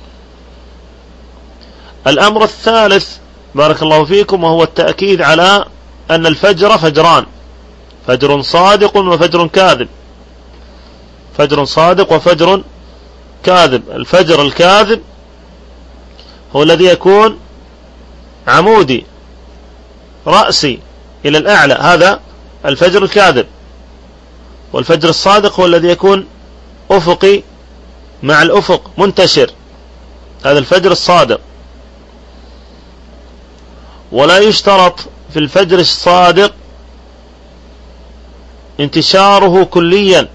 الأمر الثالث بارك الله فيكم، وهو التأكيد على أن الفجر فجران: فجر صادق وفجر كاذب، فجر صادق وفجر كاذب. الفجر الكاذب هو الذي يكون عمودي رأسي إلى الأعلى، هذا الفجر الكاذب. والفجر الصادق هو الذي يكون أفقي مع الأفق منتشر، هذا الفجر الصادق. ولا يشترط في الفجر الصادق انتشاره كليا،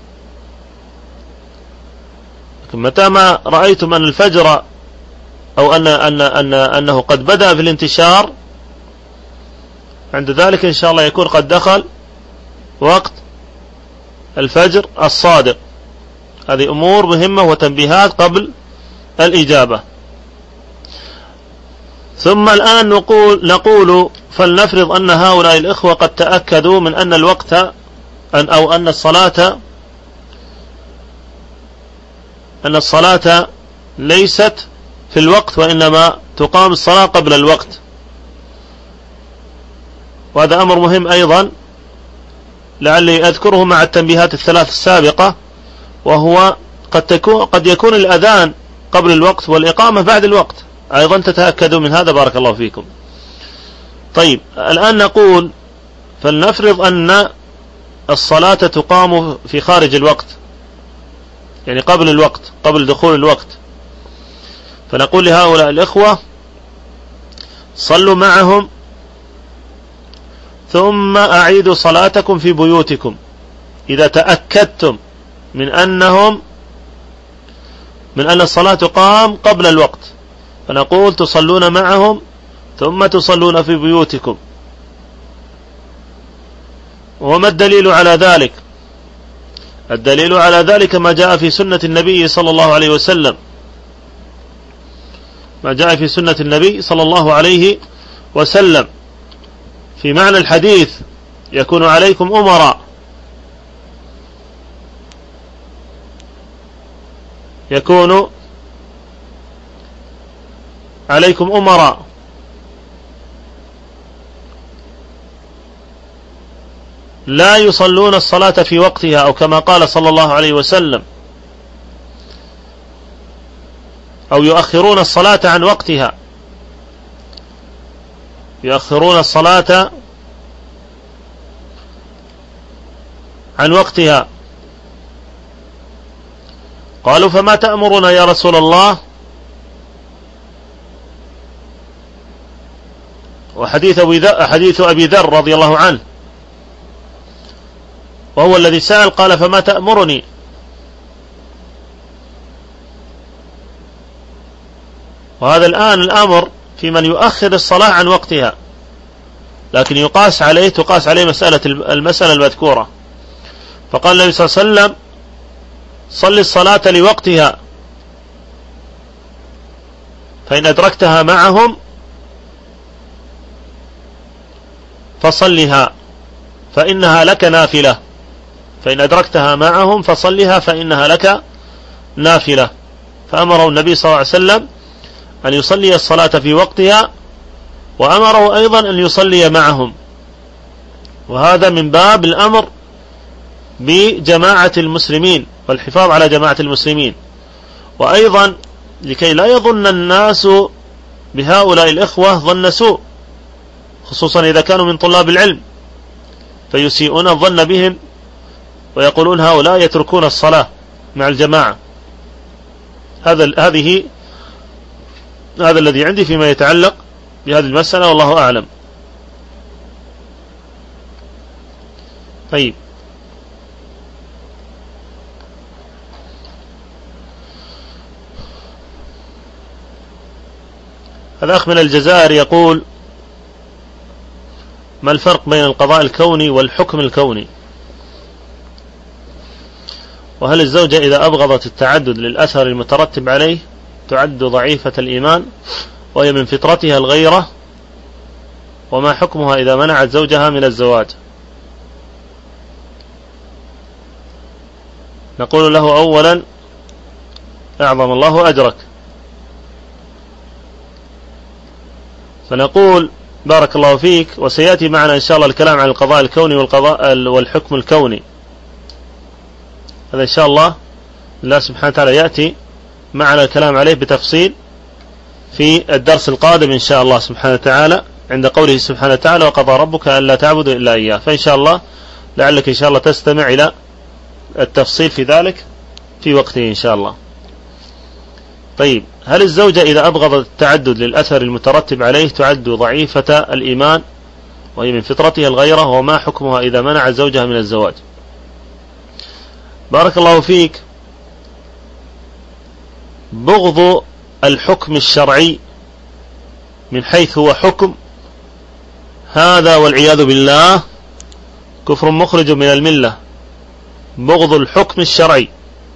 متى ما رأيتم أن الفجر أو أنه قد بدأ في الانتشار، عند ذلك إن شاء الله يكون قد دخل وقت الفجر الصادق. هذه أمور مهمة وتنبيهات قبل الإجابة. ثم الآن نقول فلنفرض أن هؤلاء الإخوة قد تأكدوا من أن الوقت أو أن الصلاة ليست في الوقت، وإنما تقام الصلاة قبل الوقت. وهذا أمر مهم أيضا لعلي أذكره مع التنبيهات الثلاث السابقة، وهو قد يكون الأذان قبل الوقت والإقامة بعد الوقت، أيضا تتأكدوا من هذا بارك الله فيكم. طيب، الآن نقول فلنفرض أن الصلاة تقام في خارج الوقت، يعني قبل الوقت، قبل دخول الوقت. فنقول لهؤلاء الإخوة: صلوا معهم ثم أعيدوا صلاتكم في بيوتكم إذا تأكدتم من أن الصلاة تقام قبل الوقت، فنقول تصلون معهم ثم تصلون في بيوتكم. وما الدليل على ذلك؟ الدليل على ذلك ما جاء في سنة النبي صلى الله عليه وسلم، ما جاء في سنة النبي صلى الله عليه وسلم في معنى الحديث: يكون عليكم أمراء، يكون عليكم أمراء لا يصلون الصلاة في وقتها، أو كما قال صلى الله عليه وسلم: أو يؤخرون الصلاة عن وقتها، يؤخرون الصلاة عن وقتها. قالوا: فما تأمرنا يا رسول الله؟ وحديث أبي ذر رضي الله عنه، وهو الذي سأل، قال: فما تأمرني؟ وهذا الآن الأمر في من يؤخر الصلاة عن وقتها، لكن تقاس عليه المسألة المذكورة. فقال النبي صلى الله عليه وسلم: صل الصلاة لوقتها، فإن أدركتها معهم فصلها فإنها لك نافلة، فإن أدركتها معهم فصلها فإنها لك نافلة. فأمره النبي صلى الله عليه وسلم أن يصلي الصلاة في وقتها، وأمره أيضا أن يصلي معهم، وهذا من باب الأمر بجماعة المسلمين والحفاظ على جماعة المسلمين. وأيضا لكي لا يظن الناس بهؤلاء الإخوة ظن سوء، خصوصا إذا كانوا من طلاب العلم، فيسيئون الظن بهم ويقولون هؤلاء يتركون الصلاة مع الجماعة. هذا الذي عندي فيما يتعلق بهذه المسألة، والله أعلم. طيب، الأخ من الجزائر يقول: ما الفرق بين القضاء الكوني والحكم الكوني؟ وهل الزوجة إذا أبغضت التعدد للأثر المترتب عليه تعد ضعيفة الإيمان وهي من فطرتها الغيرة؟ وما حكمها إذا منعت زوجها من الزواج؟ نقول له: أولا أعظم الله أجرك. فنقول: بارك الله فيك، وسيأتي معنا إن شاء الله الكلام عن القضاء الكوني والحكم الكوني، هذا إن شاء الله سبحانه وتعالى يأتي معنا الكلام عليه بتفصيل في الدرس القادم إن شاء الله سبحانه وتعالى، عند قوله سبحانه وتعالى: وقضى ربك ألا تعبدوا إلا إياه. فإن شاء الله لعلك إن شاء الله تستمع إلى التفصيل في ذلك في وقته إن شاء الله. طيب، هل الزوجة إذا أبغضت التعدد للأثر المترتب عليه تعد ضعيفة الإيمان وهي من فطرتها الغيرة؟ وما حكمها إذا منع زوجها من الزواج؟ بارك الله فيك، بغض الحكم الشرعي من حيث هو حكم، هذا والعياذ بالله كفر مخرج من الملة. بغض الحكم الشرعي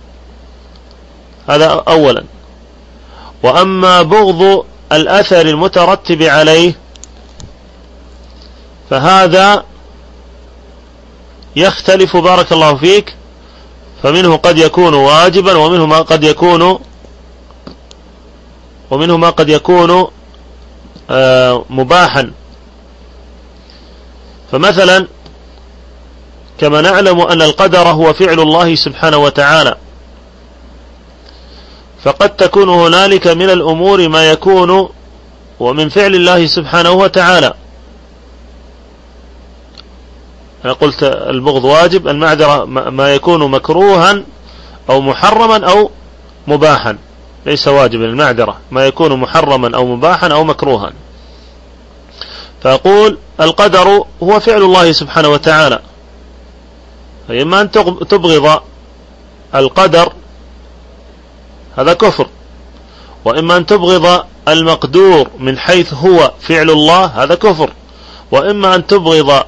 هذا أولا. وأما بغض الأثر المترتب عليه فهذا يختلف بارك الله فيك، فمنه قد يكون واجبا ومنه ما قد يكون مباحا. فمثلا كما نعلم أن القدر هو فعل الله سبحانه وتعالى، فقد تكون هنالك من الأمور ما يكون ومن فعل الله سبحانه وتعالى. أنا قلت البغض واجب، المعذرة ما يكون مكروها أو محرما أو مباحا، ليس واجبا، المعذرة ما يكون محرما أو مباحا أو مكروها. فأقول القدر هو فعل الله سبحانه وتعالى، فإما أن تبغض القدر هذا كفر، وإما أن تبغض المقدور من حيث هو فعل الله هذا كفر، وإما أن تبغض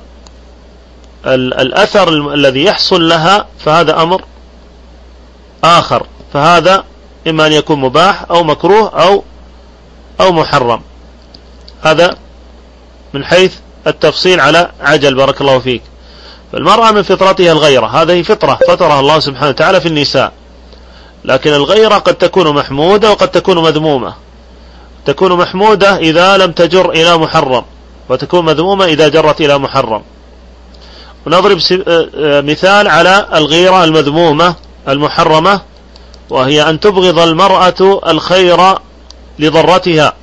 الأثر الذي يحصل لها فهذا أمر آخر، فهذا إما أن يكون مباح أو مكروه أو محرم. هذا من حيث التفصيل على عجل. بارك الله فيك. فالمرأة من فطرتها الغيرة، هذه فطرة فطرها الله سبحانه وتعالى في النساء، لكن الغيرة قد تكون محمودة وقد تكون مذمومة. تكون محمودة إذا لم تجر إلى محرم، وتكون مذمومة إذا جرت إلى محرم. ونضرب مثال على الغيرة المذمومة المحرمة، وهي أن تبغض المرأة الخير لضرتها،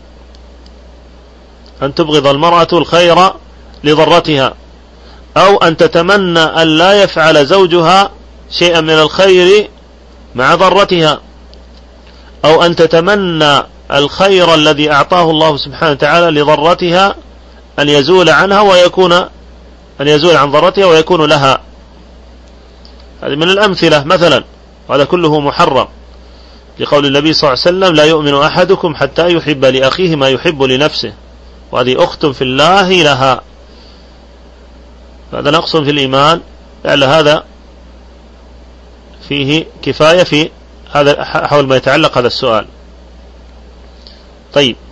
أن تبغض المرأة الخير لضرتها، أو أن تتمنى أن لا يفعل زوجها شيئا من الخير مع ضرتها، أو أن تتمنى الخير الذي أعطاه الله سبحانه وتعالى لضرتها أن يزول عنها أن يزول عن ضرتها ويكون لها. هذه من الأمثلة مثلا، وهذا كله محرم، لقول النبي صلى الله عليه وسلم: لا يؤمن أحدكم حتى يحب لأخيه ما يحب لنفسه، وهذه أخت في الله لها. هذا نقص في الإيمان، لعل هذا فيه كفاية في هذا حول ما يتعلق هذا السؤال. طيب،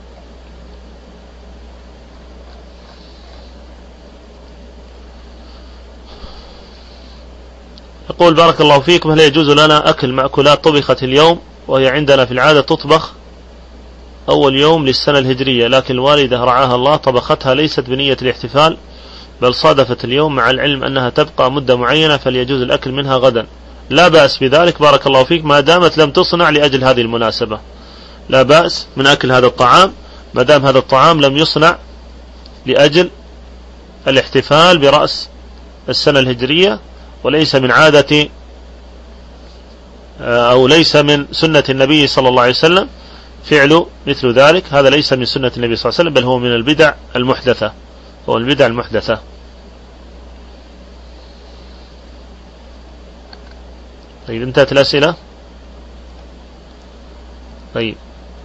يقول: بارك الله فيكم، هل يجوز لنا أكل مأكولات طبخت اليوم وهي عندنا في العادة تطبخ أول يوم للسنة الهجرية، لكن الوالدة رعاها الله طبختها ليست بنية الاحتفال بل صادفت اليوم، مع العلم أنها تبقى مدة معينة، فليجوز الأكل منها غدا؟ لا بأس بذلك بارك الله فيك، ما دامت لم تصنع لأجل هذه المناسبة، لا بأس من أكل هذا الطعام ما دام هذا الطعام لم يصنع لأجل الاحتفال برأس السنة الهجرية، وليس من عادة أو ليس من سنة النبي صلى الله عليه وسلم فعل مثل ذلك. هذا ليس من سنة النبي صلى الله عليه وسلم، بل هو من البدع المحدثة، هو البدع المحدثة. طيب، انتهت الأسئلة. طيب،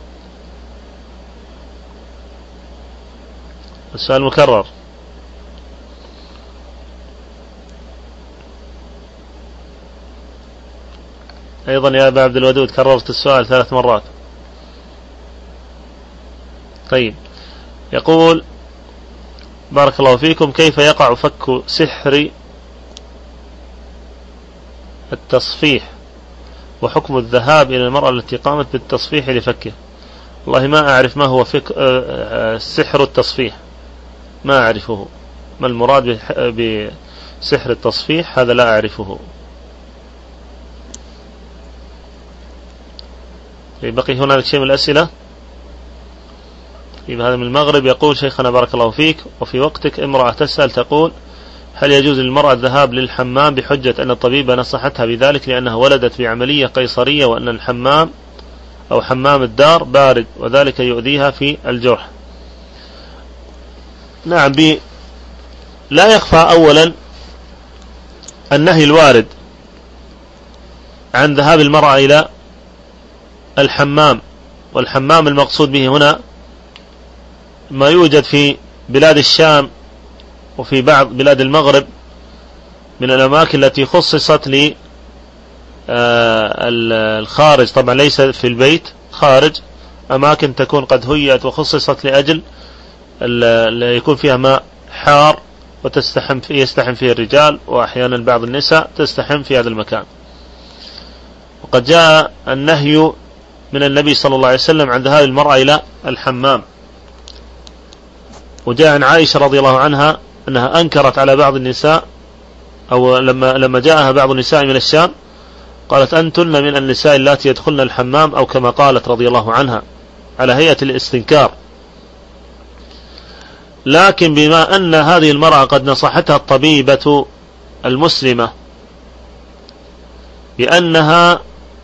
السؤال مكرر. أيضا يا أبا عبد الودود كررت السؤال 3 مرات. طيب، يقول: بارك الله فيكم، كيف يقع فك سحر التصفيح، وحكم الذهاب إلى المرأة التي قامت بالتصفيح لفكه؟ والله ما أعرف ما هو سحر التصفيح، ما أعرفه، ما المراد بسحر التصفيح، هذا لا أعرفه. بقي هنالك شيء من الأسئلة. هذا من المغرب، يقول: شيخنا بارك الله فيك، وفي وقتك امرأة تسأل تقول: هل يجوز للمرأة الذهاب للحمام بحجة أن الطبيبة نصحتها بذلك لأنها ولدت بعملية قيصرية، وأن الحمام أو حمام الدار بارد وذلك يؤذيها في الجرح؟ نعم، لا يخفى أولا النهي الوارد عن ذهاب المرأة إلى الحمام، والحمام المقصود به هنا ما يوجد في بلاد الشام وفي بعض بلاد المغرب من الأماكن التي خصصت للخارج، طبعا ليس في البيت، خارج، أماكن تكون قد هيئت وخصصت لأجل يكون فيها ماء حار يستحم فيه الرجال، وأحيانا بعض النساء تستحم في هذا المكان. وقد جاء النهي من النبي صلى الله عليه وسلم عن ذهاب المرأة إلى الحمام، وجاء عن عائشة رضي الله عنها أنها أنكرت على بعض النساء، أو لما جاءها بعض النساء من الشام قالت: أنتن من النساء اللاتي يدخلن الحمام، أو كما قالت رضي الله عنها، على هيئة الاستنكار. لكن بما أن هذه المرأة قد نصحتها الطبيبة المسلمة بأنها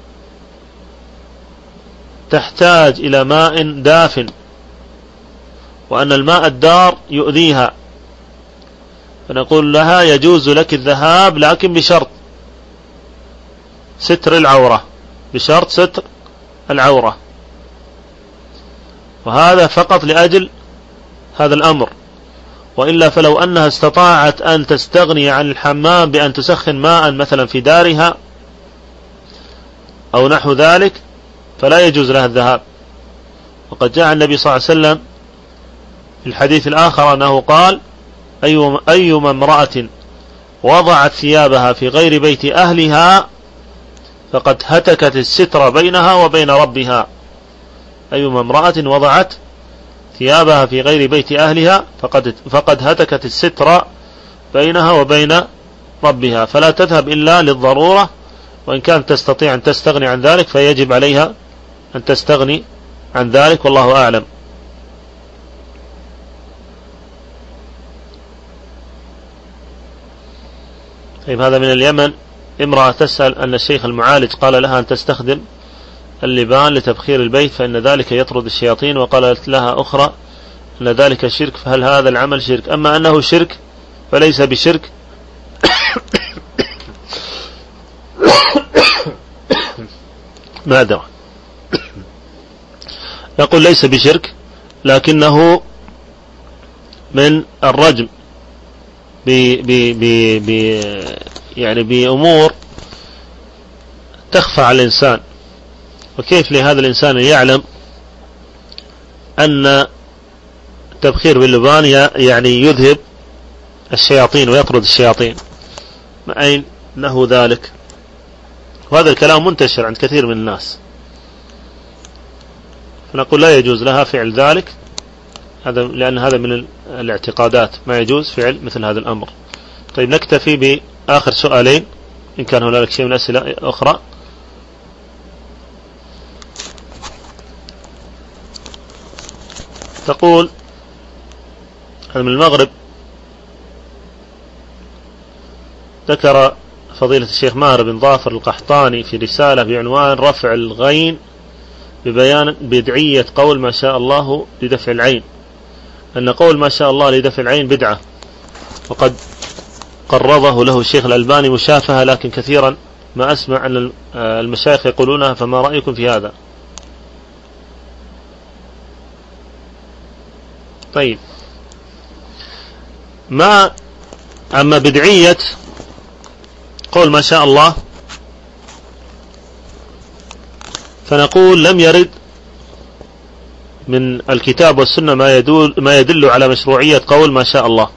تحتاج إلى ماء دافٍ، وأن الماء الدار يؤذيها، فنقول لها: يجوز لك الذهاب، لكن بشرط ستر العورة، بشرط ستر العورة، وهذا فقط لأجل هذا الأمر. وإلا فلو أنها استطاعت أن تستغني عن الحمام بأن تسخن ماء مثلا في دارها أو نحو ذلك فلا يجوز لها الذهاب. وقد جاء النبي صلى الله عليه وسلم في الحديث الآخر أنه قال: أيما امرأة وضعت ثيابها في غير بيت أهلها فقد هتكت الستر بينها وبين ربها. أيما امرأة وضعت ثيابها في غير بيت أهلها فقد هتكت الستر بينها وبين ربها، فلا تذهب إلا للضرورة، وإن كانت تستطيع أن تستغني عن ذلك فيجب عليها أن تستغني عن ذلك، والله أعلم. طيب، هذا من اليمن. امرأة تسأل أن الشيخ المعالج قال لها أن تستخدم اللبان لتبخير البيت فإن ذلك يطرد الشياطين، وقالت لها أخرى أن ذلك شرك، فهل هذا العمل شرك؟ أما أنه شرك فليس بشرك ما أدرى، يقول ليس بشرك، لكنه من الرجم يعني بأمور تخفى على الإنسان. وكيف لهذا الإنسان يعلم أن التبخير باللبان يعني يذهب الشياطين ويطرد الشياطين؟ ما أين له ذلك؟ وهذا الكلام منتشر عند كثير من الناس، فنقول لا يجوز لها فعل ذلك، لأن هذا من الاعتقادات، ما يجوز فعل مثل هذا الأمر. طيب، نكتفي بآخر سؤالين إن كان هناك شيء من أسئلة أخرى. تقول هذا من المغرب: ذكر فضيلة الشيخ ماهر بن ظافر القحطاني في رسالة بعنوان رفع الغين ببيان بدعية قول ما شاء الله لدفع العين، أن قول ما شاء الله لدفع العين بدعة، وقد قرضه له الشيخ الألباني مشافهة، لكن كثيرا ما أسمع أن المشايخ يقولونها، فما رأيكم في هذا؟ طيب، أما بدعية قول ما شاء الله فنقول لم يرد من الكتاب والسنة ما يدل على مشروعية قول ما شاء الله.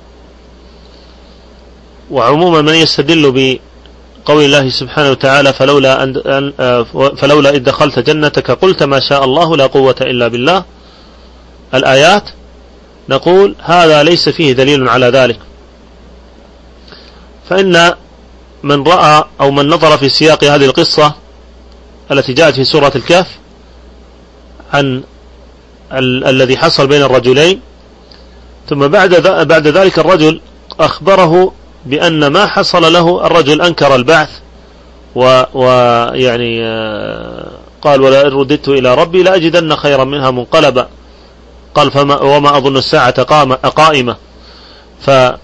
وعموما من يستدل بقول الله سبحانه وتعالى فلولا إذ دخلت جنتك قلت ما شاء الله لا قوة إلا بالله، الآيات، نقول هذا ليس فيه دليل على ذلك. فإن من رأى أو من نظر في سياق هذه القصة التي جاءت في سورة الكهف عن الذي حصل بين الرجلين، ثم بعد ذلك الرجل أخبره بأن ما حصل له، الرجل أنكر البعث ويعني قال: ولا إن رددت إلى ربي لأجدن خيرا منها منقلبا. قال: وما أظن الساعة قائمة. فأعجب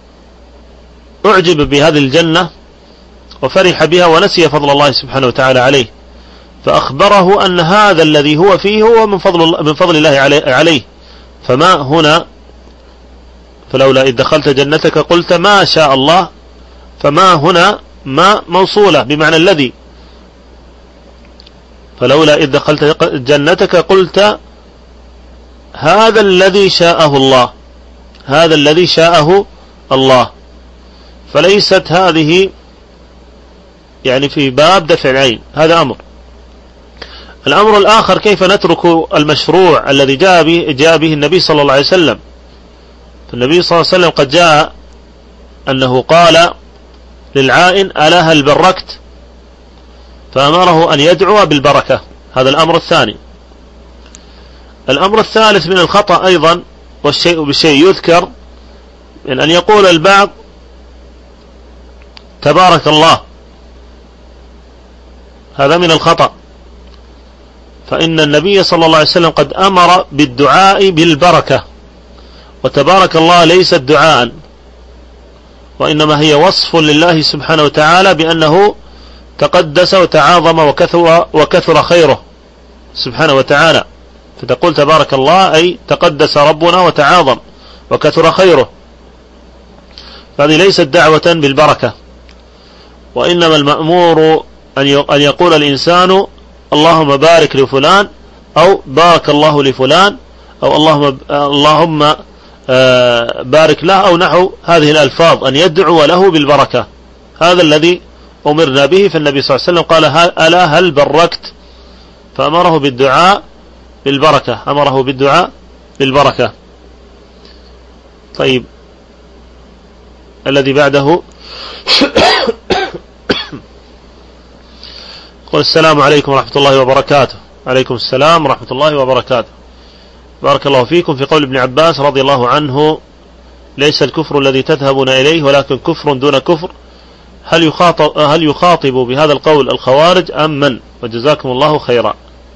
بهذه الجنة وفرح بها ونسي فضل الله سبحانه وتعالى عليه، فأخبره أن هذا الذي هو فيه هو من فضل الله عليه. فما هنا فلولا إذ دخلت جنتك قلت ما شاء الله، فما هنا ما موصولة بمعنى الذي، فلولا إذ دخلت جنتك قلت هذا الذي شاءه الله، هذا الذي شاءه الله. فليست هذه يعني في باب دفع العين، هذا أمر. الأمر الآخر: كيف نترك المشروع الذي جاء به النبي صلى الله عليه وسلم؟ فالنبي صلى الله عليه وسلم قد جاء أنه قال للعائن: ألا هل بركت؟ فأمره أن يدعو بالبركة. هذا الأمر الثاني. الأمر الثالث من الخطأ أيضا، والشيء بالشيء يذكر، من أن يقول البعض: تبارك الله. هذا من الخطأ، فإن النبي صلى الله عليه وسلم قد أمر بالدعاء بالبركة، وتبارك الله ليست دعاء، وإنما هي وصف لله سبحانه وتعالى بأنه تقدس وتعاظم وكثر خيره سبحانه وتعالى، فتقول تبارك الله أي تقدس ربنا وتعاظم وكثر خيره. هذه ليست دعوة بالبركة، وإنما المأمور أن يقول الإنسان اللهم بارك لفلان، أو بارك الله لفلان، أو اللهم بارك له، أو نحو هذه الألفاظ، أن يدعو له بالبركة. هذا الذي أمرنا به. فالنبي صلى الله عليه وسلم قال ألا هل بركت، فأمره بالدعاء بالبركة، أمره بالدعاء بالبركة. طيب الذي بعده قل السلام عليكم ورحمة الله وبركاته. عليكم السلام ورحمة الله وبركاته. بارك الله فيكم. في قول ابن عباس رضي الله عنه ليس الكفر الذي تذهبون إليه ولكن كفر دون كفر، هل يخاطب بهذا القول الخوارج أم من؟ وجزاكم الله خيرا.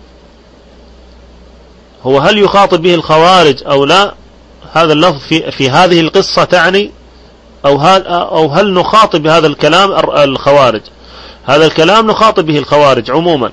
هو هل يخاطب به الخوارج أو لا، هذا اللفظ في هذه القصة تعني، أو هل نخاطب بهذا الكلام الخوارج؟ هذا الكلام نخاطب به الخوارج عموما.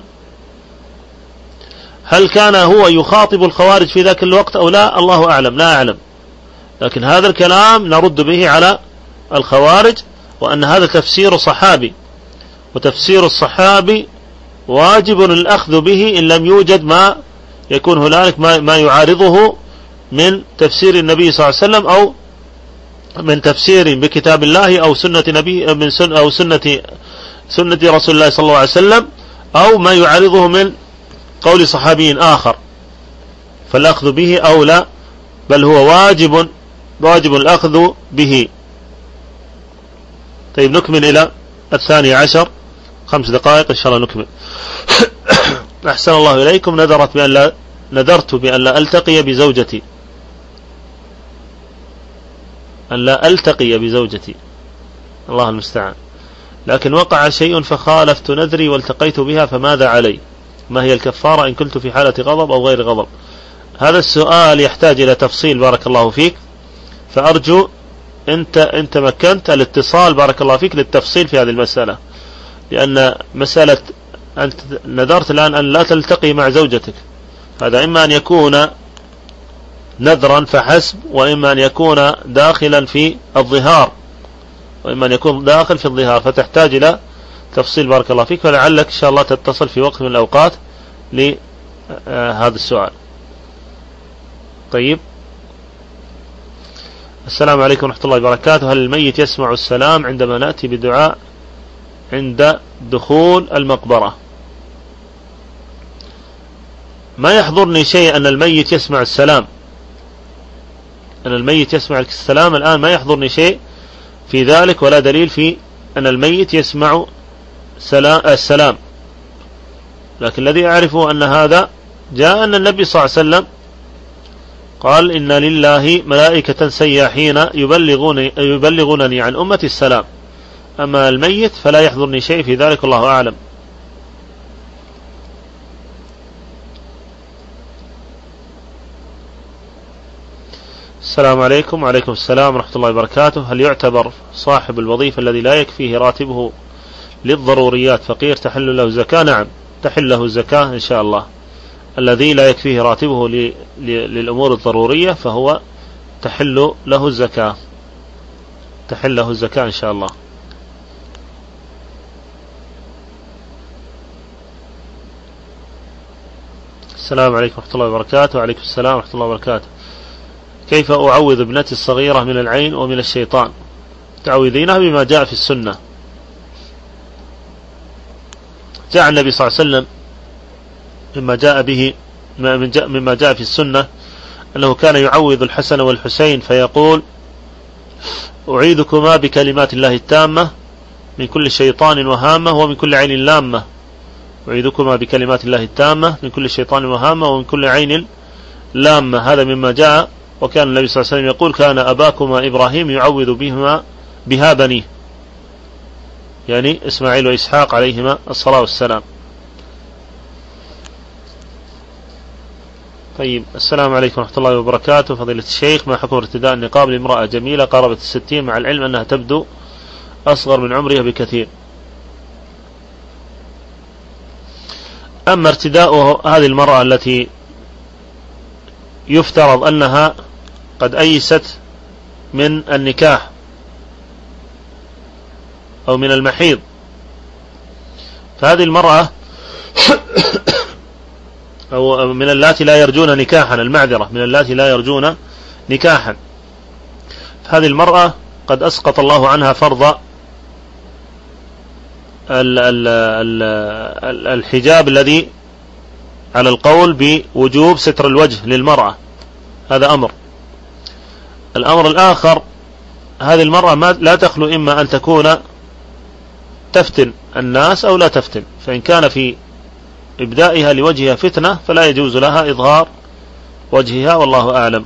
هل كان هو يخاطب الخوارج في ذاك الوقت أو لا، الله أعلم، لا أعلم. لكن هذا الكلام نرد به على الخوارج، وأن هذا تفسير صحابي، وتفسير الصحابي واجب الأخذ به إن لم يوجد ما يكون هنالك ما يعارضه من تفسير النبي صلى الله عليه وسلم، أو من تفسير بكتاب الله، أو سنة نبي أو سنة رسول الله صلى الله عليه وسلم، أو ما يعارضه من قول صحابي آخر، فالأخذ به أولى، بل هو واجب الأخذ به. طيب نكمل إلى 12 5 دقائق إن شاء الله نكمل. أحسن الله إليكم. نذرت بأن لا ألتقي بزوجتي، أن لا ألتقي بزوجتي، الله المستعان، لكن وقع شيء فخالفت نذري والتقيت بها، فماذا علي؟ ما هي الكفارة إن كنت في حالة غضب أو غير غضب؟ هذا السؤال يحتاج إلى تفصيل بارك الله فيك، فأرجو أنت مكنت الاتصال بارك الله فيك للتفصيل في هذه المسألة، لأن مسألة أنت نذرت الآن أن لا تلتقي مع زوجتك، هذا إما أن يكون نذرا فحسب، وإما أن يكون داخلا في الظهار، وإما أن يكون داخل في الظهار، فتحتاج إلى تفصيل بارك الله فيك، فلعلك إن شاء الله تتصل في وقت من الأوقات لهذا السؤال. طيب السلام عليكم ورحمة الله وبركاته. هل الميت يسمع السلام عندما نأتي بدعاء عند دخول المقبرة؟ ما يحضرني شيء أن الميت يسمع السلام، أن الميت يسمع السلام الآن ما يحضرني شيء في ذلك، ولا دليل في أن الميت يسمع السلام. لكن الذي أعرفه أن هذا جاء أن النبي صلى الله عليه وسلم قال إن لله ملائكة سياحين يبلغونني عن أمتي السلام. أما الميت فلا يحضرني شيء في ذلك، الله أعلم. السلام عليكم. وعليكم السلام ورحمة الله وبركاته. هل يعتبر صاحب الوظيفة الذي لا يكفيه راتبه للضروريات فقير تحل له زكاة؟ نعم تحل له الزكاة إن شاء الله. الذي لا يكفيه راتبه للأمور الضرورية فهو تحل له الزكاة، تحل له الزكاة إن شاء الله. السلام عليكم ورحمة الله وبركاته. وعليكم السلام ورحمة الله وبركاته. كيف أعوذ ابنتي الصغيرة من العين ومن الشيطان؟ تعوذينها بما جاء في السنة. جاء النبي صلى الله عليه وسلم مما جاء في السنة أنه كان يعوذ الحسن والحسين فيقول أعيذكما بكلمات الله التامة من كل شيطان وهامة ومن كل عين لامة. أعيذكما بكلمات الله التامة من كل شيطان وهامة ومن كل عين لامة. هذا مما جاء. وكان النبي صلى الله عليه وسلم يقول كان أباكما إبراهيم يعوذ بها بنيه، يعني إسماعيل وإسحاق عليهما الصلاة والسلام. طيب السلام عليكم ورحمة الله وبركاته. فضيلة الشيخ، ما حكم ارتداء النقاب لامرأة جميلة قاربت 60 مع العلم أنها تبدو أصغر من عمرها بكثير؟ أما ارتداء هذه المرأة التي يفترض أنها قد أيست من النكاح أو من المحيض، فهذه المرأة أو من اللاتي لا يرجون نكاحا، المعذرة، من اللاتي لا يرجون نكاحا، فهذه المرأة قد أسقط الله عنها فرض الحجاب الذي على القول بوجوب ستر الوجه للمرأة، هذا أمر. الأمر الآخر، هذه المرأة لا تخلو إما أن تكون تفتن الناس أو لا تفتن، فإن كان في إبدائها لوجهها فتنة فلا يجوز لها إظهار وجهها، والله أعلم.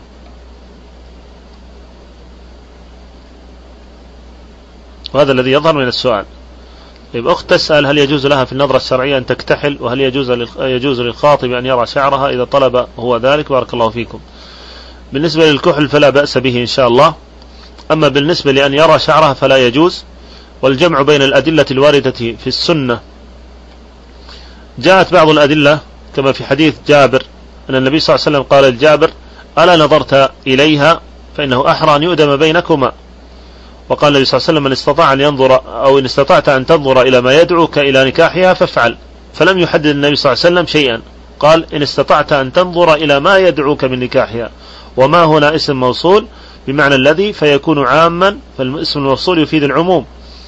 وهذا الذي يظهر من السؤال. يبقى أخت تسأل هل يجوز لها في النظرة الشرعية أن تكتحل، وهل يجوز للخاطب أن يرى شعرها إذا طلب هو ذلك؟ بارك الله فيكم. بالنسبة للكحل فلا بأس به إن شاء الله، أما بالنسبة لأن يرى شعرها فلا يجوز. والجمع بين الأدلة الواردة في السنة، جاءت بعض الأدلة كما في حديث جابر أن النبي صلى الله عليه وسلم قال لجابر: ألا نظرت إليها فإنه أحرى أن يؤدم بينكما. وقال النبي صلى الله عليه وسلم: من استطاع أن ينظر أو إن استطعت أن تنظر إلى ما يدعوك إلى نكاحها فافعل. فلم يحدد النبي صلى الله عليه وسلم شيئا، قال: إن استطعت أن تنظر إلى ما يدعوك من نكاحها. وما هنا اسم موصول بمعنى الذي، فيكون عاما، فالاسم الموصول يفيد العموم.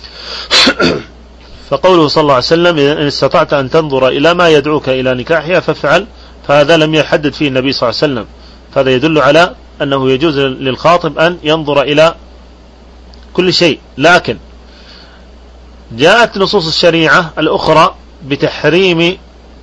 فقوله صلى الله عليه وسلم: إن استطعت أن تنظر إلى ما يدعوك إلى نكاحها فافعل، فهذا لم يحدد فيه النبي صلى الله عليه وسلم، فهذا يدل على أنه يجوز للخاطب أن ينظر إلى كل شيء. لكن جاءت نصوص الشريعة الأخرى بتحريم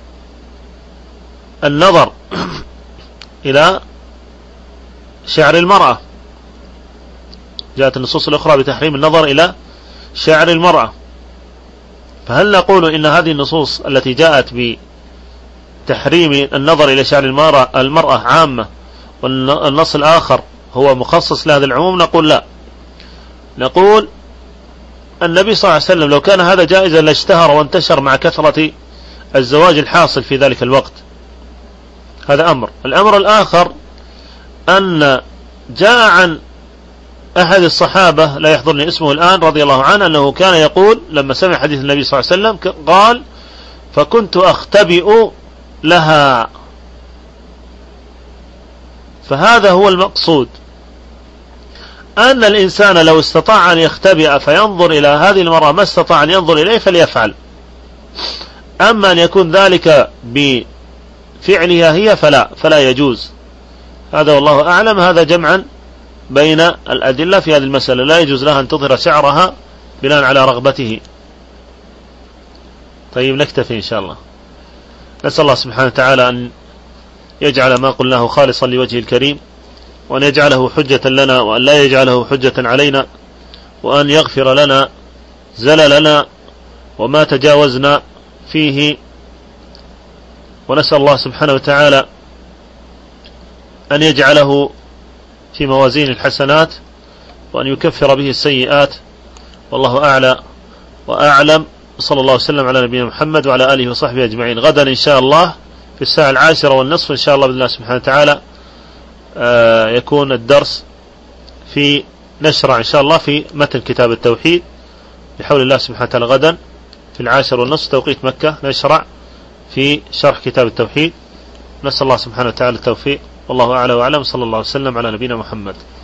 النظر إلى شعر المرأة، جاءت النصوص الأخرى بتحريم النظر إلى شعر المرأة. فهل نقول إن هذه النصوص التي جاءت بتحريم النظر إلى شعر المرأة عامة، والنص الآخر هو مخصص لهذا العموم؟ نقول لا. نقول النبي صلى الله عليه وسلم لو كان هذا جائزا لاشتهر وانتشر مع كثرة الزواج الحاصل في ذلك الوقت، هذا أمر. الأمر الآخر أن جاء عن أحد الصحابة لا يحضرني اسمه الآن رضي الله عنه أنه كان يقول لما سمع حديث النبي صلى الله عليه وسلم قال: فكنت أختبئ لها. فهذا هو المقصود، أن الإنسان لو استطاع أن يختبئ فينظر إلى هذه المرأة ما استطاع أن ينظر إليه فليفعل. أما أن يكون ذلك بفعلها هي فلا يجوز. هذا والله أعلم. هذا جمعا بين الأدلة في هذه المسألة، لا يجوز لها أن تظهر شعرها بناء على رغبته. طيب نكتفي إن شاء الله. نسأل الله سبحانه وتعالى أن يجعل ما قلناه خالصا لوجهه الكريم، وأن يجعله حجة لنا، وأن لا يجعله حجة علينا، وأن يغفر لنا زللنا وما تجاوزنا فيه. ونسأل الله سبحانه وتعالى أن يجعله في موازين الحسنات، وأن يكفر به السيئات. والله أعلى وأعلم. صلى الله وسلم على نبينا محمد وعلى آله وصحبه أجمعين. غدا إن شاء الله في الساعة 10:30 إن شاء الله بإذن الله سبحانه وتعالى يكون الدرس في نشرع إن شاء الله في متن كتاب التوحيد بحول الله سبحانه وتعالى. غدا في 10:30 توقيت مكة نشرع في شرح كتاب التوحيد. نسأل الله سبحانه وتعالى التوفيق، والله أعلى وأعلم. صلى الله وسلم على نبينا محمد.